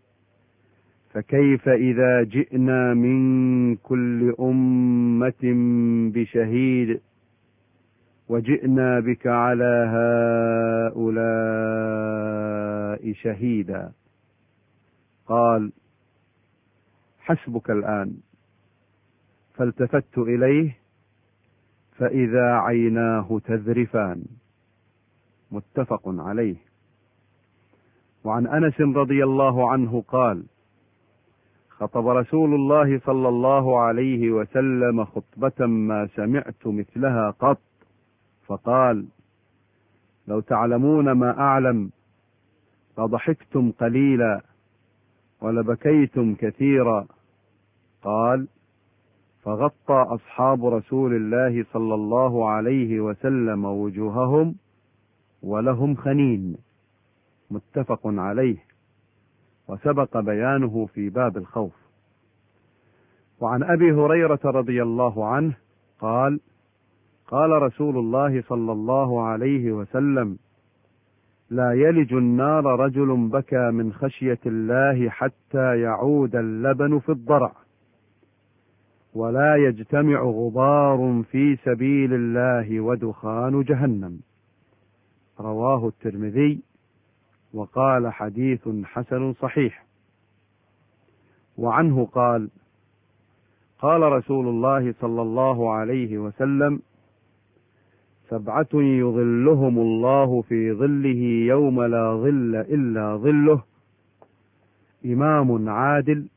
فكيف إذا جئنا من كل أمة بشهيد وجئنا بك على هؤلاء شهيدا. قال: حسبك الآن. فالتفت إليه فإذا عيناه تذرفان. متفق عليه. وعن أنس رضي الله عنه قال: خطب رسول الله صلى الله عليه وسلم خطبة ما سمعت مثلها قط، فقال: لو تعلمون ما أعلم لضحكتم قليلا ولبكيتم كثيرا. قال: فغطى أصحاب رسول الله صلى الله عليه وسلم وجوههم ولهم خنين. متفق عليه، وسبق بيانه في باب الخوف. وعن أبي هريرة رضي الله عنه قال: قال رسول الله صلى الله عليه وسلم: لا يلج النار رجل بكى من خشية الله حتى يعود اللبن في الضرع، ولا يجتمع غبار في سبيل الله ودخان جهنم. رواه الترمذي وقال: حديث حسن صحيح. وعنه قال: قال رسول الله صلى الله عليه وسلم: 7 يظلهم الله في ظله يوم لا ظل إلا ظله: إمام عادل،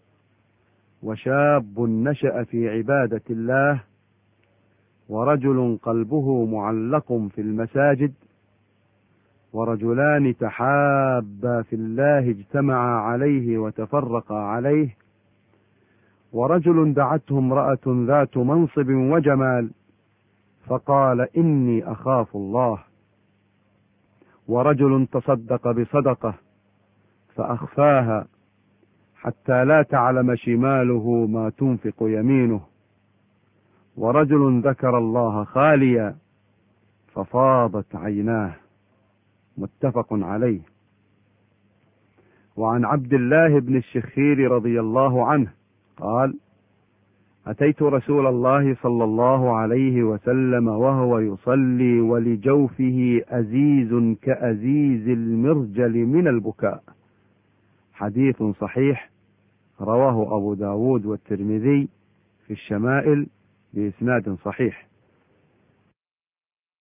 وشاب نشأ في عبادة الله، ورجل قلبه معلق في المساجد، ورجلان تحابا في الله اجتمعا عليه وتفرقا عليه، ورجل دعته امرأة ذات منصب وجمال فقال: إني أخاف الله، ورجل تصدق بصدقة فأخفاها حتى لا تعلم شماله ما تنفق يمينه، ورجل ذكر الله خاليا ففاضت عيناه. متفق عليه. وعن عبد الله بن الشخير رضي الله عنه قال: أتيت رسول الله صلى الله عليه وسلم وهو يصلي ولجوفه أزيز كأزيز المرجل من البكاء. حديث صحيح، رواه أبو داود والترمذي في الشمائل بإسناد صحيح.